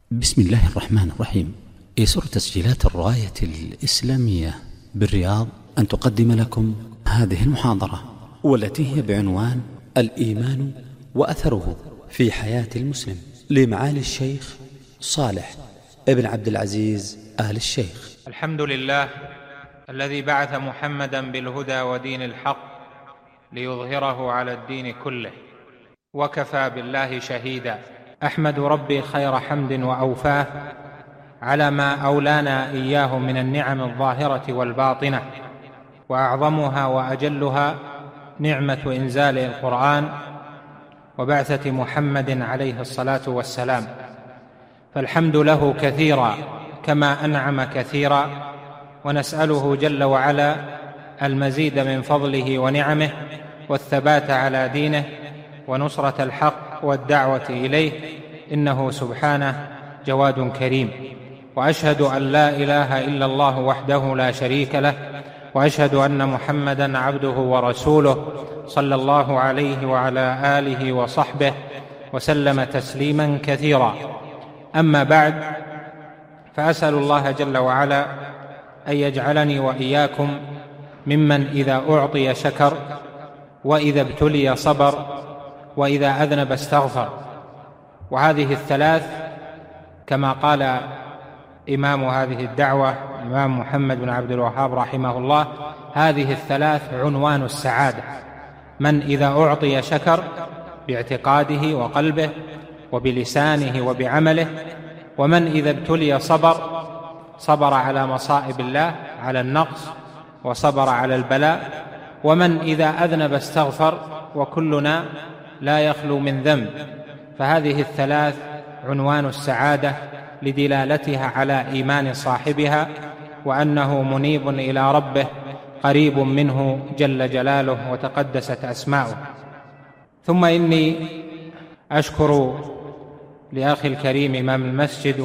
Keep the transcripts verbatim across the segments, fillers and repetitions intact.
بسم الله الرحمن الرحيم. يسر تسجيلات الراية الإسلامية بالرياض أن تقدم لكم هذه المحاضرة، والتي هي بعنوان الإيمان وأثره في حياة المسلم، لمعالي الشيخ صالح ابن عبد العزيز آل الشيخ. الحمد لله الذي بعث محمدا بالهدى ودين الحق ليظهره على الدين كله، وكفى بالله شهيدا. أحمد ربي خير حمد وأوفاه على ما أولانا إياه من النعم الظاهرة والباطنة، وأعظمها وأجلها نعمة إنزال القرآن وبعثة محمد عليه الصلاة والسلام، فالحمد له كثيرا كما أنعم كثيرا، ونسأله جل وعلا المزيد من فضله ونعمه والثبات على دينه ونصرة الحق والدعوة إليه، إنه سبحانه جواد كريم. وأشهد أن لا إله إلا الله وحده لا شريك له، وأشهد أن محمدًا عبده ورسوله صلى الله عليه وعلى آله وصحبه وسلم تسليمًا كثيرا. أما بعد، فأسأل الله جل وعلا أن يجعلني وإياكم ممن إذا أعطي شكر، وإذا ابتلي صبر، وإذا أذنب استغفر. وهذه الثلاث كما قال إمام هذه الدعوة الإمام محمد بن عبد الوهاب رحمه الله، هذه الثلاث عنوان السعادة. من إذا أعطي شكر باعتقاده وقلبه وبلسانه وبعمله، ومن إذا ابتلي صبر، صبر على مصائب الله، على النقص، وصبر على البلاء، ومن إذا أذنب استغفر، وكلنا لا يخلو من ذنب. فهذه الثلاث عنوان السعادة لدلالتها على إيمان صاحبها، وأنه منيب إلى ربه قريب منه جل جلاله وتقدست أسماؤه. ثم إني أشكر لأخي الكريم إمام المسجد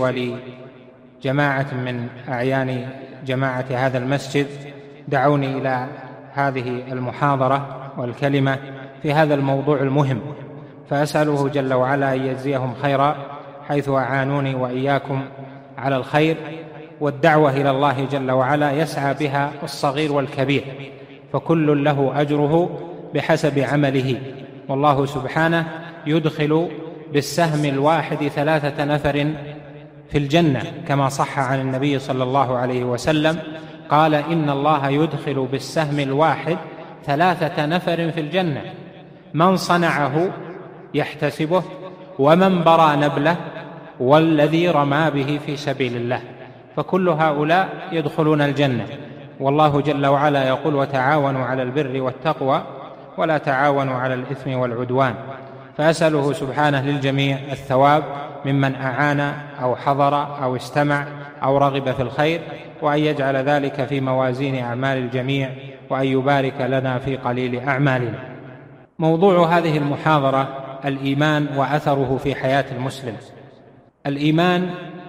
ولجماعة من أعيان جماعة هذا المسجد دعوني إلى هذه المحاضرة والكلمة في هذا الموضوع المهم، فأسأله جل وعلا أن يجزيهم خيرا حيث أعانوني وإياكم على الخير والدعوة إلى الله جل وعلا يسعى بها الصغير والكبير، فكل له أجره بحسب عمله. والله سبحانه يدخل بالسهم الواحد ثلاثة نفر في الجنة، كما صح عن النبي صلى الله عليه وسلم قال: إن الله يدخل بالسهم الواحد ثلاثة نفر في الجنة، من صنعه يحتسبه، ومن برى نبله، والذي رمى به في سبيل الله، فكل هؤلاء يدخلون الجنة. والله جل وعلا يقول: وتعاونوا على البر والتقوى ولا تعاونوا على الإثم والعدوان. فأسأله سبحانه للجميع الثواب ممن أعان أو حضر أو استمع أو رغب في الخير، وأن يجعل ذلك في موازين أعمال الجميع، وأن يبارك لنا في قليل أعمالنا. موضوع هذه المحاضرة الإيمان وأثره في حياة المسلم. الإيمان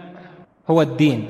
هو الدين،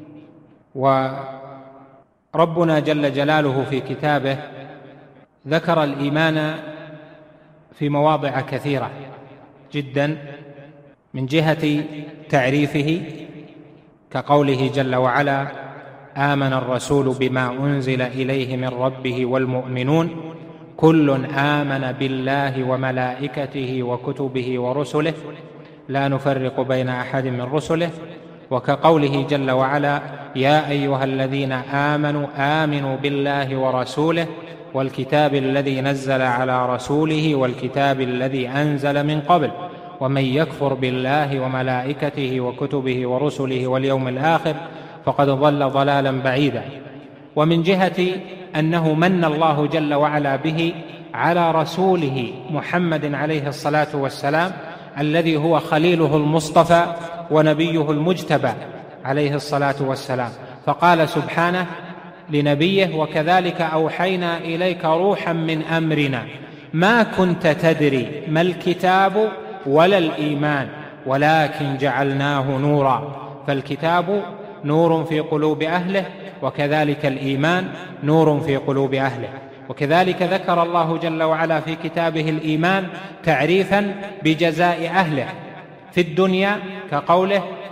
وربنا جل جلاله في كتابه ذكر الإيمان في مواضع كثيرة جدا، من جهة تعريفه كقوله جل وعلا: آمن الرسول بما أنزل إليه من ربه والمؤمنون كل آمن بالله وملائكته وكتبه ورسله لا نفرق بين أحد من رسله. وكقوله جل وعلا: يا أيها الذين آمنوا آمنوا بالله ورسوله والكتاب الذي نزل على رسوله والكتاب الذي أنزل من قبل ومن يكفر بالله وملائكته وكتبه ورسله واليوم الآخر فقد ضل ضلالا بعيدا. ومن جهة أنه من الله جل وعلا به على رسوله محمد عليه الصلاة والسلام، الذي هو خليله المصطفى ونبيه المجتبى عليه الصلاة والسلام، فقال سبحانه لنبيه: وكذلك أوحينا إليك روحا من أمرنا ما كنت تدري ما الكتاب ولا الإيمان ولكن جعلناه نورا. فالكتاب نور في قلوب أهله، وكذلك الإيمان نور في قلوب أهله. وكذلك ذكر الله جل وعلا في كتابه الإيمان تعريفا بجزاء أهله في الدنيا، كقوله: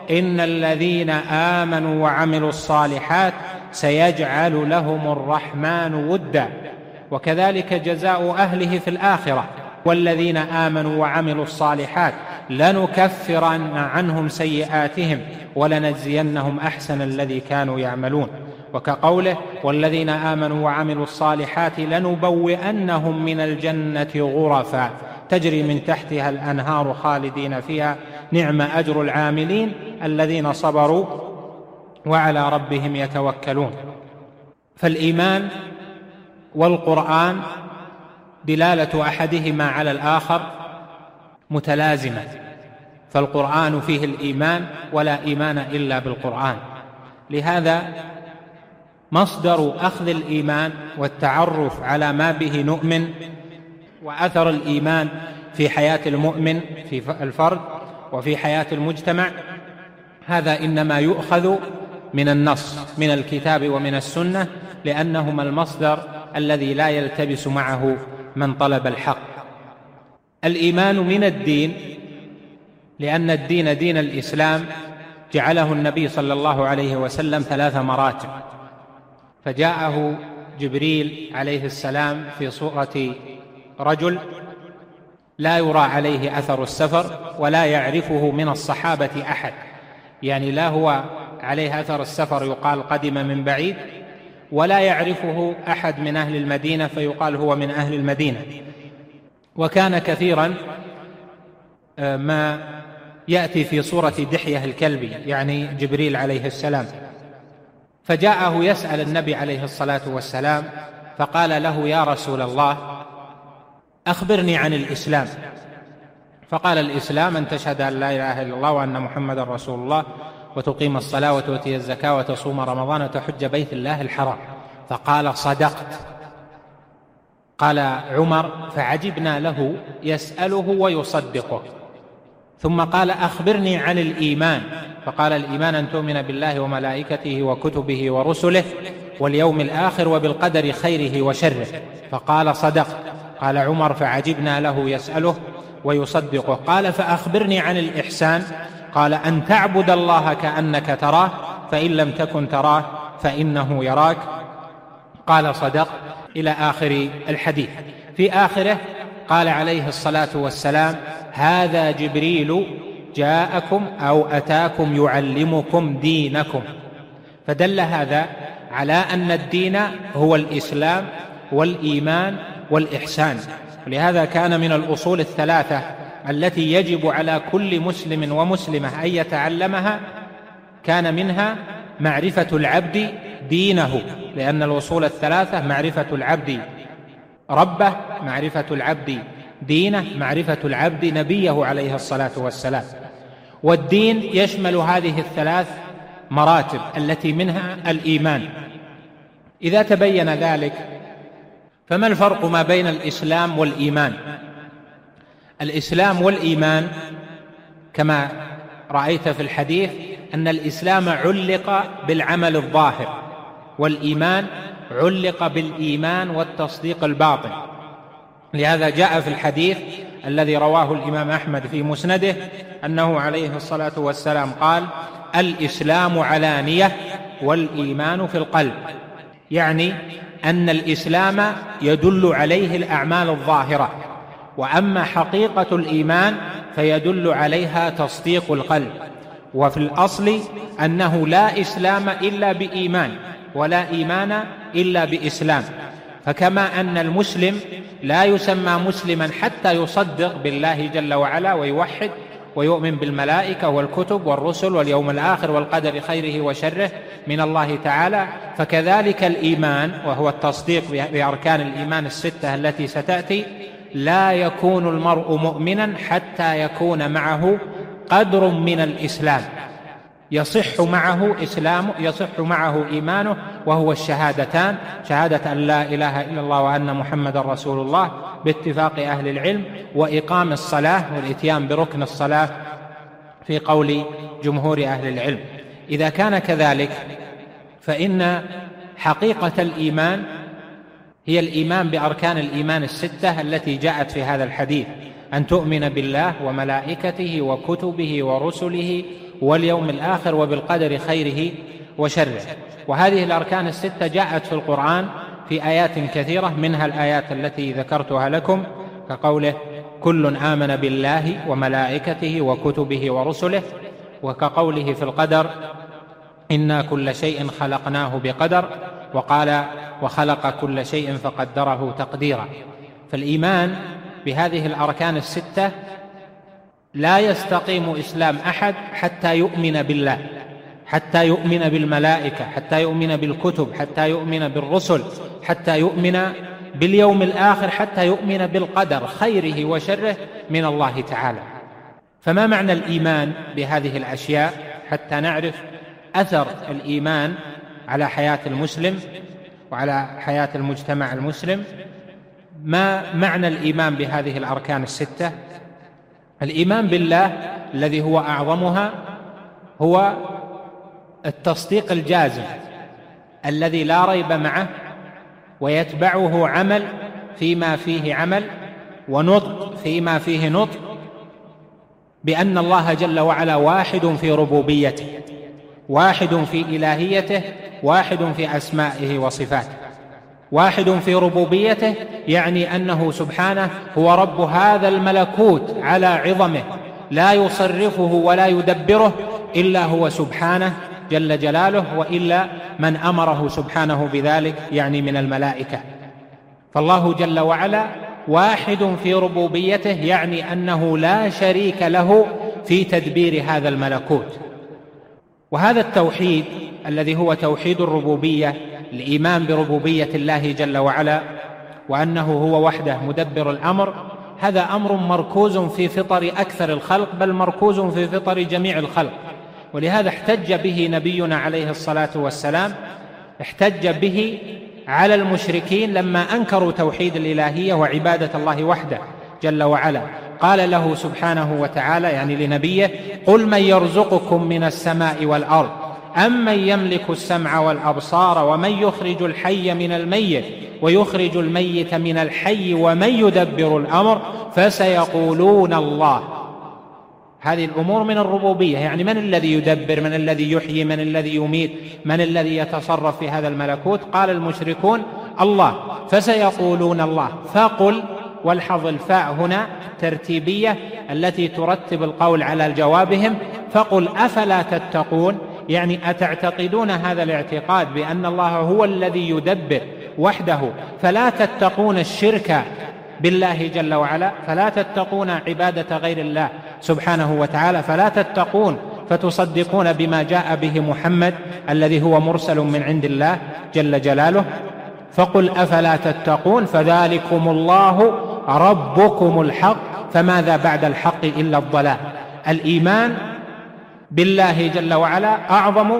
إن الذين آمنوا وعملوا الصالحات سيجعل لهم الرحمن ودا، وكذلك جزاء أهله في الآخرة. والذين آمنوا وعملوا الصالحات لنكفرن عنهم سيئاتهم ولنجزينهم أحسن الذي كانوا يعملون. وكقوله والذين آمنوا وعملوا الصالحات لنبوئنهم من الجنة غرفا تجري من تحتها الأنهار خالدين فيها نعم أجر العاملين الذين صبروا وعلى ربهم يتوكلون. فالإيمان والقرآن دلالة أحدهما على الآخر متلازمة، فالقرآن فيه الإيمان ولا إيمان إلا بالقرآن. لهذا مصدر أخذ الإيمان والتعرف على ما به نؤمن وأثر الإيمان في حياة المؤمن في الفرد وفي حياة المجتمع، هذا إنما يؤخذ من النص من الكتاب ومن السنة، لأنهما المصدر الذي لا يلتبس معه من طلب الحق. الإيمان من الدين، لأن الدين دين الإسلام جعله النبي صلى الله عليه وسلم ثلاث مراتب، فجاءه جبريل عليه السلام في صورة رجل لا يرى عليه أثر السفر ولا يعرفه من الصحابة أحد، يعني لا هو عليه أثر السفر يقال قدم من بعيد، ولا يعرفه أحد من أهل المدينة فيقال هو من أهل المدينة. وكان كثيرا ما يأتي في صورة دحية الكلبي، يعني جبريل عليه السلام. فجاءه يسأل النبي عليه الصلاة والسلام فقال له يا رسول الله أخبرني عن الإسلام. فقال الإسلام أن تشهد أن لا إله إلا الله وأن محمد رسول الله وتقيم الصلاة وتؤتي الزكاة وتصوم رمضان وتحج بيت الله الحرام. فقال صدقت. قال عمر فعجبنا له يسأله ويصدقه. ثم قال أخبرني عن الإيمان. فقال الإيمان أن تؤمن بالله وملائكته وكتبه ورسله واليوم الآخر وبالقدر خيره وشره. فقال صدقت. قال عمر فعجبنا له يسأله ويصدقه. قال فأخبرني عن الإحسان. قال أن تعبد الله كأنك تراه فإن لم تكن تراه فإنه يراك. قال صدق، إلى آخر الحديث. في آخره قال عليه الصلاة والسلام هذا جبريل جاءكم أو أتاكم يعلمكم دينكم. فدل هذا على أن الدين هو الإسلام والإيمان والإحسان. ولهذا كان من الأصول الثلاثة التي يجب على كل مسلم ومسلمة أن يتعلمها، كان منها معرفة العبد دينه، لأن الأصول الثلاثة معرفة العبد ربه، معرفة العبد دينه، معرفة العبد نبيه عليه الصلاة والسلام. والدين يشمل هذه الثلاث مراتب التي منها الإيمان. إذا تبين ذلك فما الفرق ما بين الإسلام والإيمان؟ الإسلام والإيمان كما رأيت في الحديث أن الإسلام علق بالعمل الظاهر، والإيمان علق بالإيمان والتصديق الباطن. لهذا جاء في الحديث الذي رواه الإمام أحمد في مسنده أنه عليه الصلاة والسلام قال الإسلام علانية والإيمان في القلب، يعني أن الإسلام يدل عليه الأعمال الظاهرة، وأما حقيقة الإيمان فيدل عليها تصديق القلب. وفي الأصل أنه لا إسلام إلا بإيمان ولا إيمان إلا بإسلام. فكما أن المسلم لا يسمى مسلما حتى يصدق بالله جل وعلا ويوحد ويؤمن بالملائكة والكتب والرسل واليوم الآخر والقدر خيره وشره من الله تعالى، فكذلك الإيمان وهو التصديق بأركان الإيمان الستة التي ستأتي، لا يكون المرء مؤمنا حتى يكون معه قدر من الإسلام، يصح معه إسلامه، يصح معه إيمانه، وهو الشهادتان، شهادة أن لا إله إلا الله وأن محمد رسول الله باتفاق أهل العلم، وإقام الصلاة والإتيان بركن الصلاة في قول جمهور أهل العلم. إذا كان كذلك فإن حقيقة الإيمان هي الإيمان بأركان الإيمان الستة التي جاءت في هذا الحديث، أن تؤمن بالله وملائكته وكتبه ورسله واليوم الآخر وبالقدر خيره وشره. وهذه الأركان الستة جاءت في القرآن في آيات كثيرة، منها الآيات التي ذكرتها لكم كقوله كل آمن بالله وملائكته وكتبه ورسله، وكقوله في القدر إنا كل شيء خلقناه بقدر، وقال وخلق كل شيء فقدره تقديرا. فالإيمان بهذه الأركان الستة لا يستقيم إسلام أحد حتى يؤمن بالله، حتى يؤمن بالملائكة، حتى يؤمن بالكتب، حتى يؤمن بالرسل، حتى يؤمن باليوم الآخر، حتى يؤمن بالقدر خيره وشره من الله تعالى. فما معنى الإيمان بهذه الأشياء حتى نعرف أثر الإيمان على حياة المسلم وعلى حياة المجتمع المسلم؟ ما معنى الإيمان بهذه الأركان الستة؟ الإيمان بالله الذي هو أعظمها هو التصديق الجازم الذي لا ريب معه، ويتبعه عمل فيما فيه عمل، ونطق فيما فيه نطق، بأن الله جل وعلا واحد في ربوبيته، واحد في إلهيته، واحد في أسمائه وصفاته. واحد في ربوبيته يعني أنه سبحانه هو رب هذا الملكوت على عظمه، لا يصرفه ولا يدبره إلا هو سبحانه جل جلاله، وإلا من أمره سبحانه بذلك يعني من الملائكة. فالله جل وعلا واحد في ربوبيته يعني أنه لا شريك له في تدبير هذا الملكوت. وهذا التوحيد الذي هو توحيد الربوبية، الإيمان بربوبية الله جل وعلا وأنه هو وحده مدبر الأمر، هذا أمر مركوز في فطر أكثر الخلق، بل مركوز في فطر جميع الخلق. ولهذا احتج به نبينا عليه الصلاة والسلام، احتج به على المشركين لما أنكروا توحيد الإلهية وعبادة الله وحده جل وعلا. قال له سبحانه وتعالى يعني لنبيه قل من يرزقكم من السماء والأرض أمن يملك السمع والأبصار ومن يخرج الحي من الميت ويخرج الميت من الحي ومن يدبر الأمر فسيقولون الله. هذه الأمور من الربوبية، يعني من الذي يدبر، من الذي يحيي، من الذي يميت، من الذي يتصرف في هذا الملكوت؟ قال المشركون الله، فسيقولون الله. فقل، والحظ الفاء هنا ترتيبية التي ترتب القول على جوابهم، فقل أفلا تتقون، يعني أتعتقدون هذا الاعتقاد بأن الله هو الذي يدبر وحده فلا تتقون الشرك بالله جل وعلا، فلا تتقون عبادة غير الله سبحانه وتعالى، فلا تتقون فتصدقون بما جاء به محمد الذي هو مرسل من عند الله جل جلاله. فقل أفلا تتقون فذلكم الله ربكم الحق فماذا بعد الحق إلا الضلال. الإيمان بالله جل وعلا أعظم،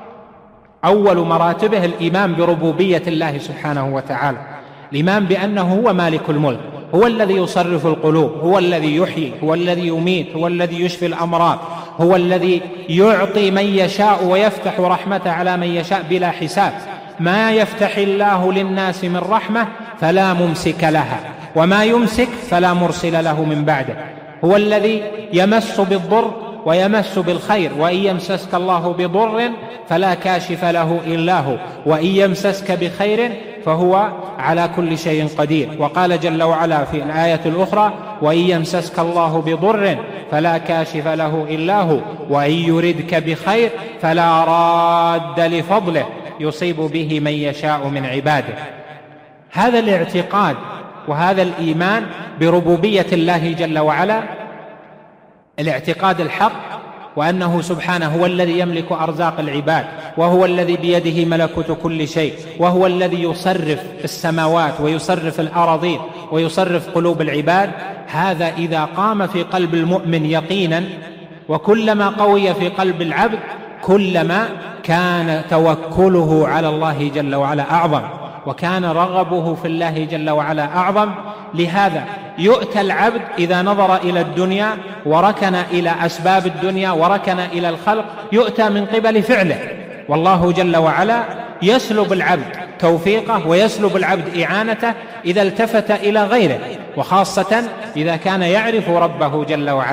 أول مراتبه الإيمان بربوبية الله سبحانه وتعالى، الإيمان بأنه هو مالك الملك، هو الذي يصرف القلوب، هو الذي يحيي، هو الذي يميت، هو الذي يشفي الأمراض، هو الذي يعطي من يشاء ويفتح رحمته على من يشاء بلا حساب. ما يفتح الله للناس من رحمة فلا ممسك لها وما يمسك فلا مرسل له من بعده. هو الذي يمس بالضر ويمس بالخير، وإن يمسسك الله بضر فلا كاشف له إلا هو، وإن يمسسك بخير فهو على كل شيء قدير. وقال جل وعلا في الآية الأخرى وإن يمسسك الله بضر فلا كاشف له إلا هو وإن يردك بخير فلا راد لفضله يصيب به من يشاء من عباده. هذا الاعتقاد وهذا الإيمان بربوبية الله جل وعلا الاعتقاد الحق، وأنه سبحانه هو الذي يملك أرزاق العباد، وهو الذي بيده ملكوت كل شيء، وهو الذي يصرف السماوات ويصرف الأراضين ويصرف قلوب العباد. هذا إذا قام في قلب المؤمن يقينا، وكلما قوي في قلب العبد كلما كان توكله على الله جل وعلا أعظم، وكان رغبه في الله جل وعلا أعظم. لهذا يؤتى العبد إذا نظر إلى الدنيا وركن إلى أسباب الدنيا وركن إلى الخلق يؤتى من قبل فعله، والله جل وعلا يسلب العبد توفيقه ويسلب العبد إعانته إذا التفت إلى غيره، وخاصة إذا كان يعرف ربه جل وعلا.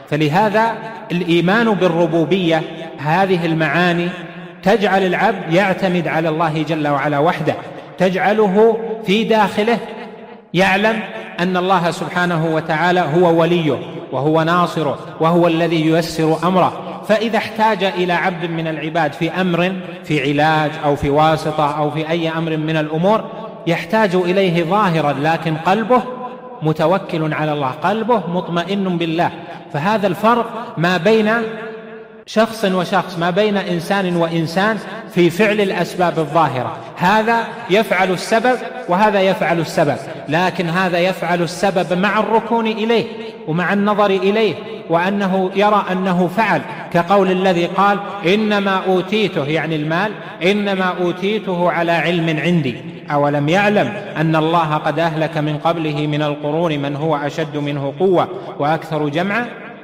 فلهذا الإيمان بالربوبية هذه المعاني تجعل العبد يعتمد على الله جل وعلا وحده، تجعله في داخله يعلم أن الله سبحانه وتعالى هو وليه وهو ناصره وهو الذي ييسر أمره. فإذا احتاج إلى عبد من العباد في أمر، في علاج أو في واسطة أو في أي أمر من الأمور، يحتاج إليه ظاهرا لكن قلبه متوكل على الله، قلبه مطمئن بالله. فهذا الفرق ما بين شخص وشخص، ما بين إنسان وإنسان في فعل الأسباب الظاهرة. هذا يفعل السبب وهذا يفعل السبب، لكن هذا يفعل السبب مع الركون إليه ومع النظر إليه وأنه يرى أنه فعل، كقول الذي قال إنما أوتيته، يعني المال، إنما أوتيته على علم عندي أولم يعلم أن الله قد أهلك من قبله من القرون من هو أشد منه قوة وأكثر جمعا.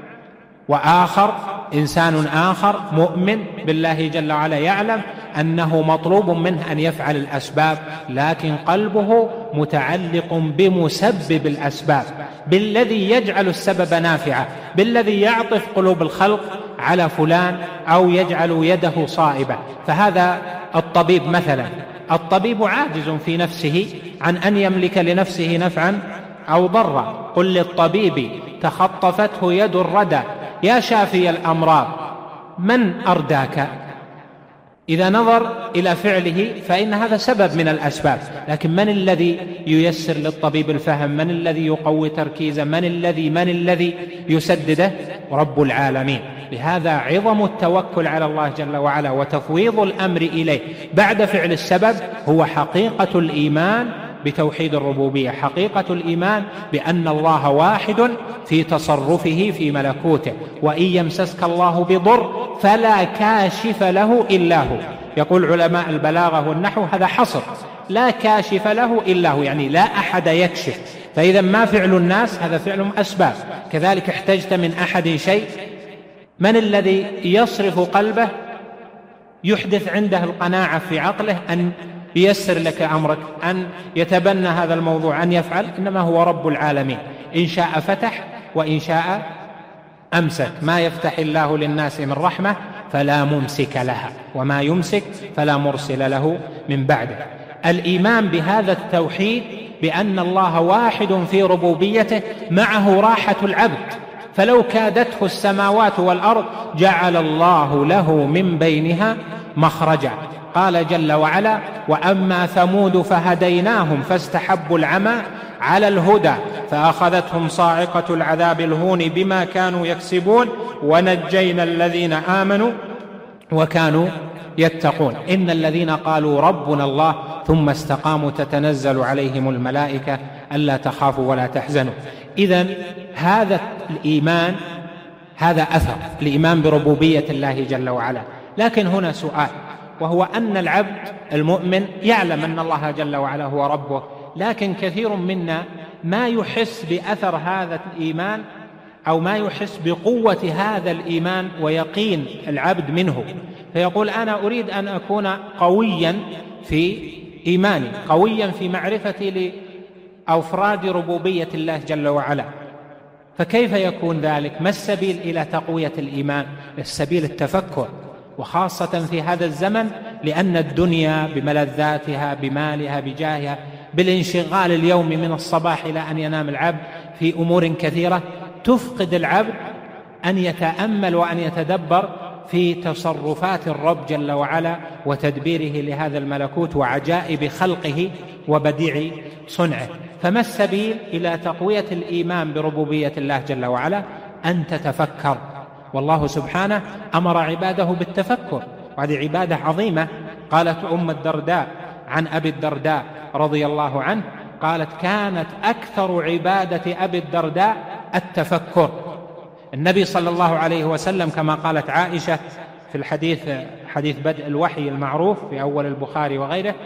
وآخر إنسان آخر مؤمن بالله جل وعلا يعلم أنه مطلوب منه أن يفعل الأسباب، لكن قلبه متعلق بمسبب الأسباب، بالذي يجعل السبب نافعا، بالذي يعطف قلوب الخلق على فلان أو يجعل يده صائبة. فهذا الطبيب مثلا، الطبيب عاجز في نفسه عن أن يملك لنفسه نفعا أو ضرا. قل للطبيب تخطفته يد الردى يا شافي الأمراض من أرداك. إذا نظر إلى فعله فإن هذا سبب من الأسباب، لكن من الذي ييسر للطبيب الفهم؟ من الذي يقوي تركيزه؟ من الذي من الذي يسدده؟ رب العالمين. لهذا عظم التوكل على الله جل وعلا وتفويض الأمر إليه بعد فعل السبب هو حقيقة الإيمان بتوحيد الربوبية، حقيقة الإيمان بأن الله واحد في تصرفه في ملكوته. وإن يمسسك الله بضر فلا كاشف له إلا هو. يقول علماء البلاغة والنحو هذا حصر، لا كاشف له إلا هو، يعني لا أحد يكشف. فإذا ما فعل الناس هذا فعل أسباب. كذلك احتجت من أحد شيء، من الذي يصرف قلبه يحدث عنده القناعة في عقله أن ييسر لك أمرك، أن يتبنى هذا الموضوع، أن يفعل؟ إنما هو رب العالمين. إن شاء فتح وإن شاء أمسك. ما يفتح الله للناس من رحمة فلا ممسك لها وما يمسك فلا مرسل له من بعده. الإيمان بهذا التوحيد بأن الله واحد في ربوبيته معه راحة العبد، فلو كادته السماوات والأرض جعل الله له من بينها مخرجا. قال جل وعلا وأما ثمود فهديناهم فاستحبوا العمى على الهدى فأخذتهم صاعقة العذاب الهون بما كانوا يكسبون ونجينا الذين آمنوا وكانوا يتقون. إن الذين قالوا ربنا الله ثم استقاموا تتنزل عليهم الملائكة ألا تخافوا ولا تحزنوا. إذن هذا الإيمان هذا أثر الإيمان بربوبية الله جل وعلا. لكن هنا سؤال، وهو أن العبد المؤمن يعلم أن الله جل وعلا هو ربه، لكن كثير منا ما يحس بأثر هذا الإيمان أو ما يحس بقوة هذا الإيمان ويقين العبد منه، فيقول أنا أريد أن أكون قويا في إيماني، قويا في معرفتي لأفراد ربوبية الله جل وعلا. فكيف يكون ذلك؟ ما السبيل إلى تقوية الإيمان؟ السبيل التفكر، وخاصة في هذا الزمن، لأن الدنيا بملذاتها بمالها بجاهها بالانشغال اليومي من الصباح إلى أن ينام العبد في أمور كثيرة تفقد العبد أن يتأمل وأن يتدبر في تصرفات الرب جل وعلا وتدبيره لهذا الملكوت وعجائب خلقه وبديع صنعه. فما السبيل إلى تقوية الإيمان بربوبية الله جل وعلا؟ أن تتفكر. والله سبحانه أمر عباده بالتفكر، وهذه عبادة عظيمة. قالت أم الدرداء عن أبي الدرداء رضي الله عنه، قالت كانت أكثر عبادة أبي الدرداء التفكر. النبي صلى الله عليه وسلم كما قالت عائشة في الحديث حديث بدء الوحي المعروف في أول البخاري وغيره،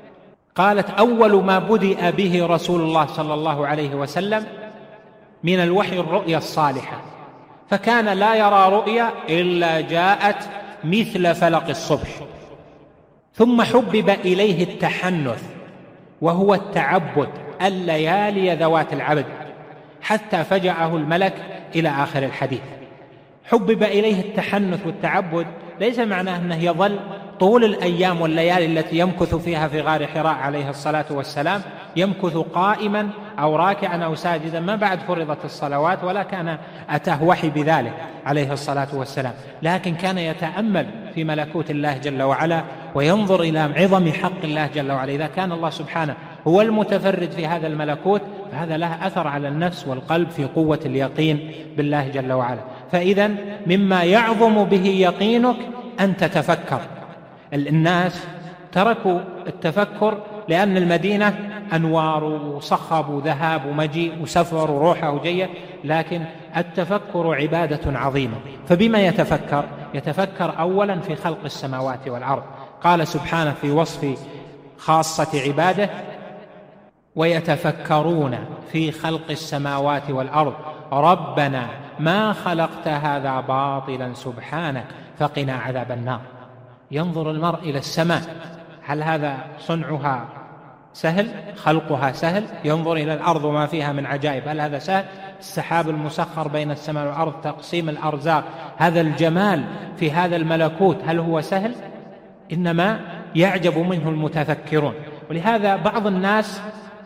قالت أول ما بدأ به رسول الله صلى الله عليه وسلم من الوحي الرؤيا الصالحة، فكان لا يرى رؤيا إلا جاءت مثل فلق الصبح. ثم حبب إليه التحنث وهو التعبد الليالي ذوات العبد، حتى فجأه الملك إلى آخر الحديث. حبب إليه التحنث والتعبد ليس معناه أنه يظل طول الأيام والليالي التي يمكث فيها في غار حراء عليه الصلاة والسلام يمكث قائما أو راكعا أو ساجدا، ما بعد فرضت الصلوات ولا كان أتاه وحي بذلك عليه الصلاة والسلام، لكن كان يتأمل في ملكوت الله جل وعلا وينظر إلى عظم حق الله جل وعلا. إذا كان الله سبحانه هو المتفرد في هذا الملكوت فهذا له أثر على النفس والقلب في قوة اليقين بالله جل وعلا. فإذا مما يعظم به يقينك أن تتفكر. الناس تركوا التفكر لأن المدينة أنوار وصخب وذهاب ومجيء وسفر وروحة وجية، لكن التفكر عبادة عظيمة. فبما يتفكر؟ يتفكر أولا في خلق السماوات والأرض. قال سبحانه في وصف خاصة عباده: ويتفكرون في خلق السماوات والأرض ربنا ما خلقت هذا باطلا سبحانك فقنا عذاب النار. ينظر المرء إلى السماء، هل هذا صنعها سهل؟ خلقها سهل؟ ينظر إلى الأرض وما فيها من عجائب، هل هذا سهل؟ السحاب المسخر بين السماء والأرض، تقسيم الأرزاق، هذا الجمال في هذا الملكوت، هل هو سهل؟ إنما يعجب منه المتفكرون. ولهذا بعض الناس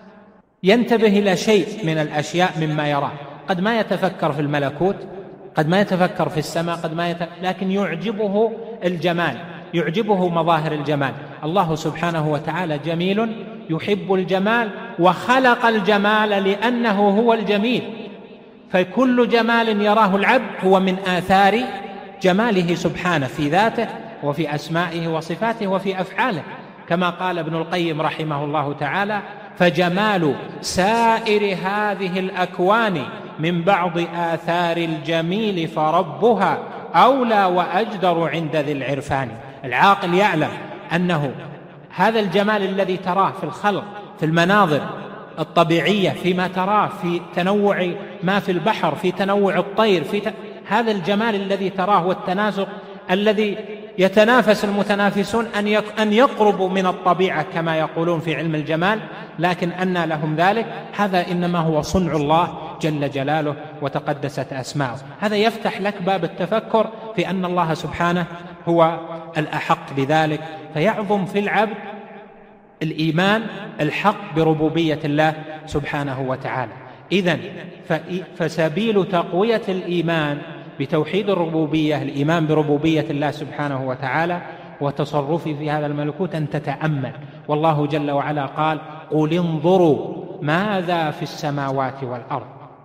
ينتبه إلى شيء من الأشياء مما يراه، قد ما يتفكر في الملكوت، قد ما يتفكر في السماء، قد ما يتفكر، لكن يعجبه الجمال، يعجبه مظاهر الجمال. الله سبحانه وتعالى جميل يحب الجمال وخلق الجمال لأنه هو الجميل، فكل جمال يراه العبد هو من آثار جماله سبحانه في ذاته وفي أسمائه وصفاته وفي أفعاله، كما قال ابن القيم رحمه الله تعالى: فجمال سائر هذه الأكوان من بعض آثار الجميل فربها أولى وأجدر عند ذي العرفان. العاقل يعلم أنه هذا الجمال الذي تراه في الخلق، في المناظر الطبيعية، فيما تراه في تنوع ما في البحر، في تنوع الطير، في ت... هذا الجمال الذي تراه والتناسق الذي يتنافس المتنافسون أن يك... أن يقربوا من الطبيعة كما يقولون في علم الجمال، لكن أن لهم ذلك؟ هذا إنما هو صنع الله جل جلاله وتقدست أسماؤه. هذا يفتح لك باب التفكر في أن الله سبحانه هو الأحق بذلك، فيعظم في العبد الإيمان الحق بربوبية الله سبحانه وتعالى. إذن فسبيل تقوية الإيمان بتوحيد الربوبية، الإيمان بربوبية الله سبحانه وتعالى وتصرفه في هذا الملكوت، أن تتأمل. والله جل وعلا قال: قل انظروا ماذا في السماوات والأرض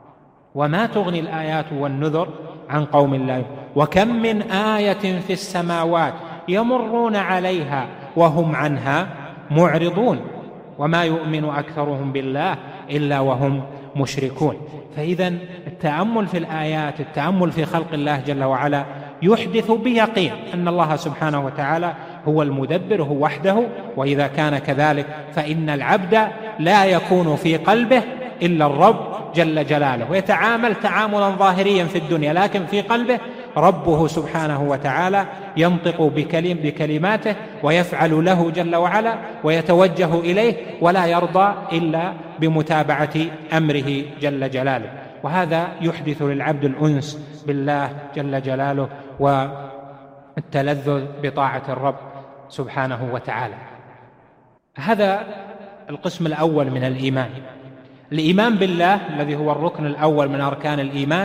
وما تغني الآيات والنذر عن قوم لا يؤمنون وكم من آية في السماوات يمرون عليها وهم عنها معرضون وما يؤمن أكثرهم بالله إلا وهم مشركون. فإذا التأمل في الآيات، التأمل في خلق الله جل وعلا يحدث بيقين أن الله سبحانه وتعالى هو المدبر، هو وحده. وإذا كان كذلك فإن العبد لا يكون في قلبه إلا الرب جل جلاله، ويتعامل تعاملا ظاهريا في الدنيا، لكن في قلبه ربه سبحانه وتعالى ينطق بكلم بكلماته ويفعل له جل وعلا ويتوجه إليه ولا يرضى إلا بمتابعة أمره جل جلاله. وهذا يحدث للعبد الأنس بالله جل جلاله والتلذذ بطاعة الرب سبحانه وتعالى. هذا القسم الأول من الإيمان. الإيمان بالله الذي هو الركن الأول من أركان الإيمان،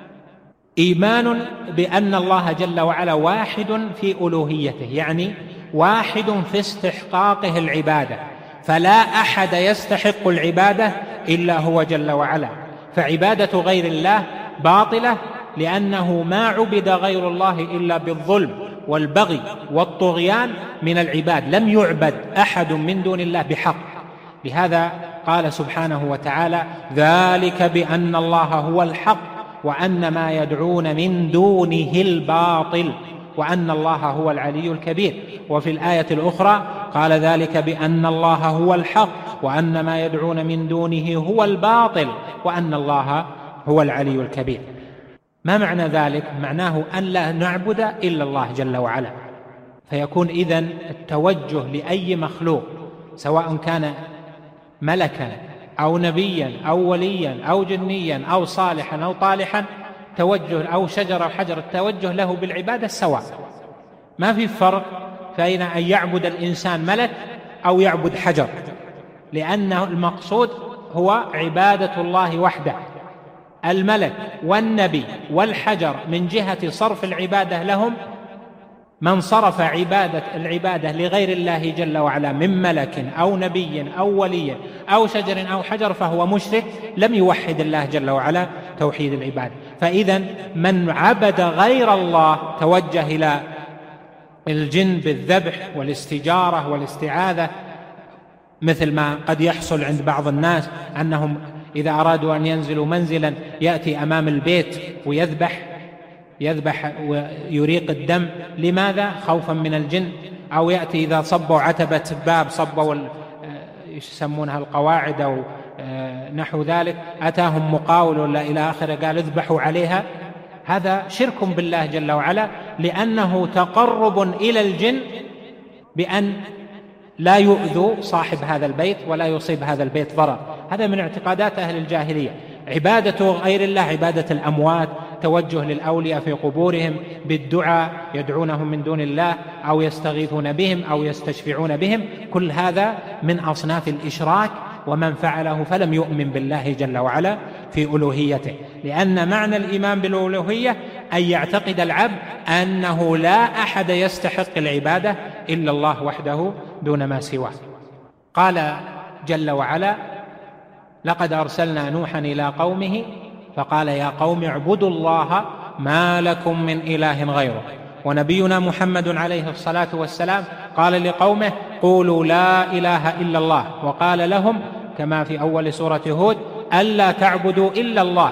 إيمان بأن الله جل وعلا واحد في ألوهيته، يعني واحد في استحقاقه العبادة، فلا أحد يستحق العبادة إلا هو جل وعلا. فعبادة غير الله باطلة، لأنه ما عبد غير الله إلا بالظلم والبغي والطغيان من العباد، لم يعبد أحد من دون الله بحق. لهذا قال سبحانه وتعالى: ذلك بأن الله هو الحق وأن ما يدعون من دونه الباطل وأن الله هو العلي الكبير. وفي الآية الأخرى قال: ذلك بأن الله هو الحق وأن ما يدعون من دونه هو الباطل وأن الله هو العلي الكبير. ما معنى ذلك؟ معناه أن لا نعبد إلا الله جل وعلا. فيكون إذن التوجه لأي مخلوق سواء كان ملكا أو نبيا أو وليا أو جنيا أو صالحا أو طالحا، توجه أو شجرة أو حجر التوجه له بالعبادة سواء، ما في فرق بين أن يعبد الإنسان ملك أو يعبد حجر، لأنه المقصود هو عبادة الله وحده. الملك والنبي والحجر من جهة صرف العبادة لهم، من صرف عبادة العبادة لغير الله جل وعلا من ملك أو نبي أو ولي أو شجر أو حجر فهو مشرك، لم يوحد الله جل وعلا توحيد العبادة. فإذا من عبد غير الله توجه إلى الجن بالذبح والاستجارة والاستعاذة، مثل ما قد يحصل عند بعض الناس أنهم إذا أرادوا أن ينزلوا منزلا يأتي أمام البيت ويذبح يذبح ويريق الدم. لماذا؟ خوفا من الجن. أو يأتي إذا صبوا عتبة باب، صبوا يسمونها القواعد أو نحو ذلك، أتاهم مقاول ولا إلى آخره قال اذبحوا عليها. هذا شرك بالله جل وعلا، لأنه تقرب إلى الجن بأن لا يؤذوا صاحب هذا البيت ولا يصيب هذا البيت ضرر. هذا من اعتقادات أهل الجاهلية. عبادة غير الله عبادة الأموات، توجه للأولياء في قبورهم بالدعاء، يدعونهم من دون الله أو يستغيثون بهم أو يستشفعون بهم، كل هذا من أصناف الإشراك، ومن فعله فلم يؤمن بالله جل وعلا في ألوهيته. لأن معنى الإيمان بالألوهية أن يعتقد العبد أنه لا أحد يستحق العبادة إلا الله وحده دون ما سواه. قال جل وعلا: لقد أرسلنا نوحا إلى قومه فقال يا قوم اعبدوا الله ما لكم من إله غيره. ونبينا محمد عليه الصلاة والسلام قال لقومه: قولوا لا إله إلا الله، وقال لهم كما في أول سورة هود: ألا تعبدوا إلا الله.